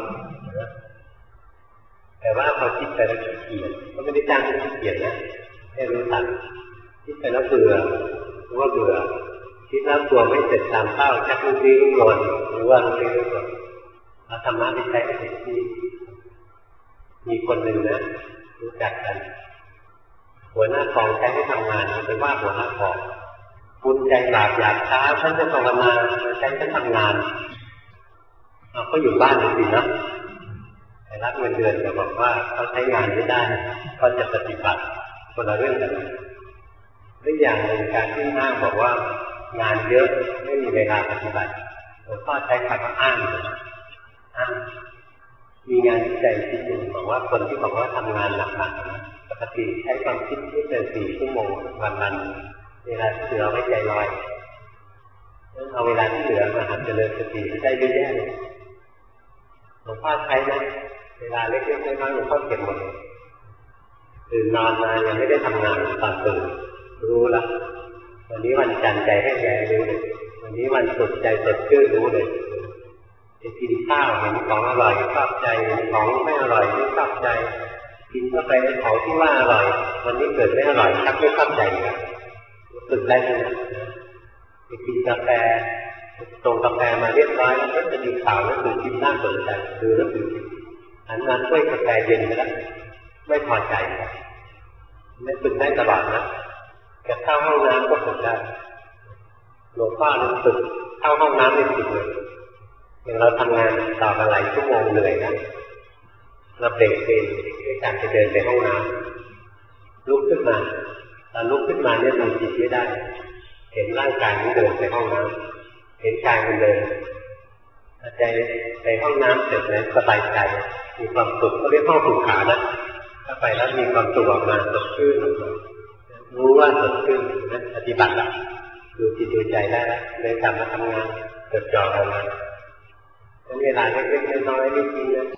แต่ว่าพอคิดไปแล้วขี้เกียจก็ไม่ได้จ้างให้ขี้เกียจนะให้รู้ทันคิดไปแล้วเบื่อหรือว่าเบื่อคิดแล้วตัวไม่เสร็จตามเป้าชักรุ่งรี้รุ่งโรจน์หรือว่ารุ่งรี้รุ่งโรจน์เอาธรรมะไปใช้ให้เต็มที่มีคนหนึ่งนะรู้จักกันหัวหน้ากองใช้ให้ทำงานไปว่าหัวหน้ากองคุณใจบาปหยาบช้าฉันจะภาวนาฉันจะทำงานเราก็อยู่บ้านจริงๆนะแต่รับเงินเดือนจะบอกว่าเขาใช้งานไม่ได้เขาจะปฏิบัติคนละเรื่องกันหรืออย่างหนึ่งการที่ห้างบอกว่างานเยอะไม่มีเวลาปฏิบัติหลวงพ่อใช้คำว่าอ้างอ้างมีงานวิจัยที่หนึ่งบอกว่าคนที่บอกว่าทำงานหนักๆปกติใช้ความคิดไม่เกินสี่ชั่วโมงวันๆเวลาที่เหลือไว้ใจลอยเอาเวลาที่เหลือมาหัดเจริญสติได้เยอะแยะเลยหลวงพ่อใช้นะเวลาเล็กๆน้อยๆหลวงพ่อเก็บหมดเลยตื่นนอนมายังไม่ได้ทำงานตอนตื่นรู้ละวันนี้วันจันทร์ใจให้แย่รู้เลยวันนี้วันศุกร์ใจสดชื่นรู้เลยจะกินข้าวเห็นของอร่อยชอบใจเห็นของไม่อร่อยไม่ชอบใจกินเข้าไปในของที่ว่าอร่อยวันนี้เกิดไม่อร่อยชักไม่ชอบใจนะฝึกได้เลยนะไปกินกาแฟตรงกาแฟมาเรียบร้อยแล้วก็จะมีข่าวแล้วคือกินน่าสนใจดูแล้วคืออันนั้นช่วยกาแฟเย็นไปแล้วไม่พอใจไม่ฝึกได้ตลอดนะจะเข้าห้องน้ำก็ฝึกได้หลวงพ่อเนี่ยฝึกเข้าห้องน้ำไม่ฝึกเลยอย่างเราทำงานต่อกันหลายชั่วโมงเหนื่อยนะเราเบรกเองด้วยการจะเดินไปห้องน้ำลุกขึ้นมาตอนลุกขึ้นมาเนี่ยดูจิตไม่ได้เห็นร่างกายมันเดินไปห้องน้ำเห็นกายมันเดินใจไปห้องน้ำเสร็จแล้วสบายใจมีความสุขเขาเรียกห้องสุขานะถ้าไปแล้วมีความสุขออกมาสดชื่นรู้ว่าสดชื่นนั้นปฏิบัติแล้วดูจิตดูใจได้แล้วเลยกลับมาทำงานจดจ่อทำงานเวลาเล็กๆน้อยๆไม่จริงนะ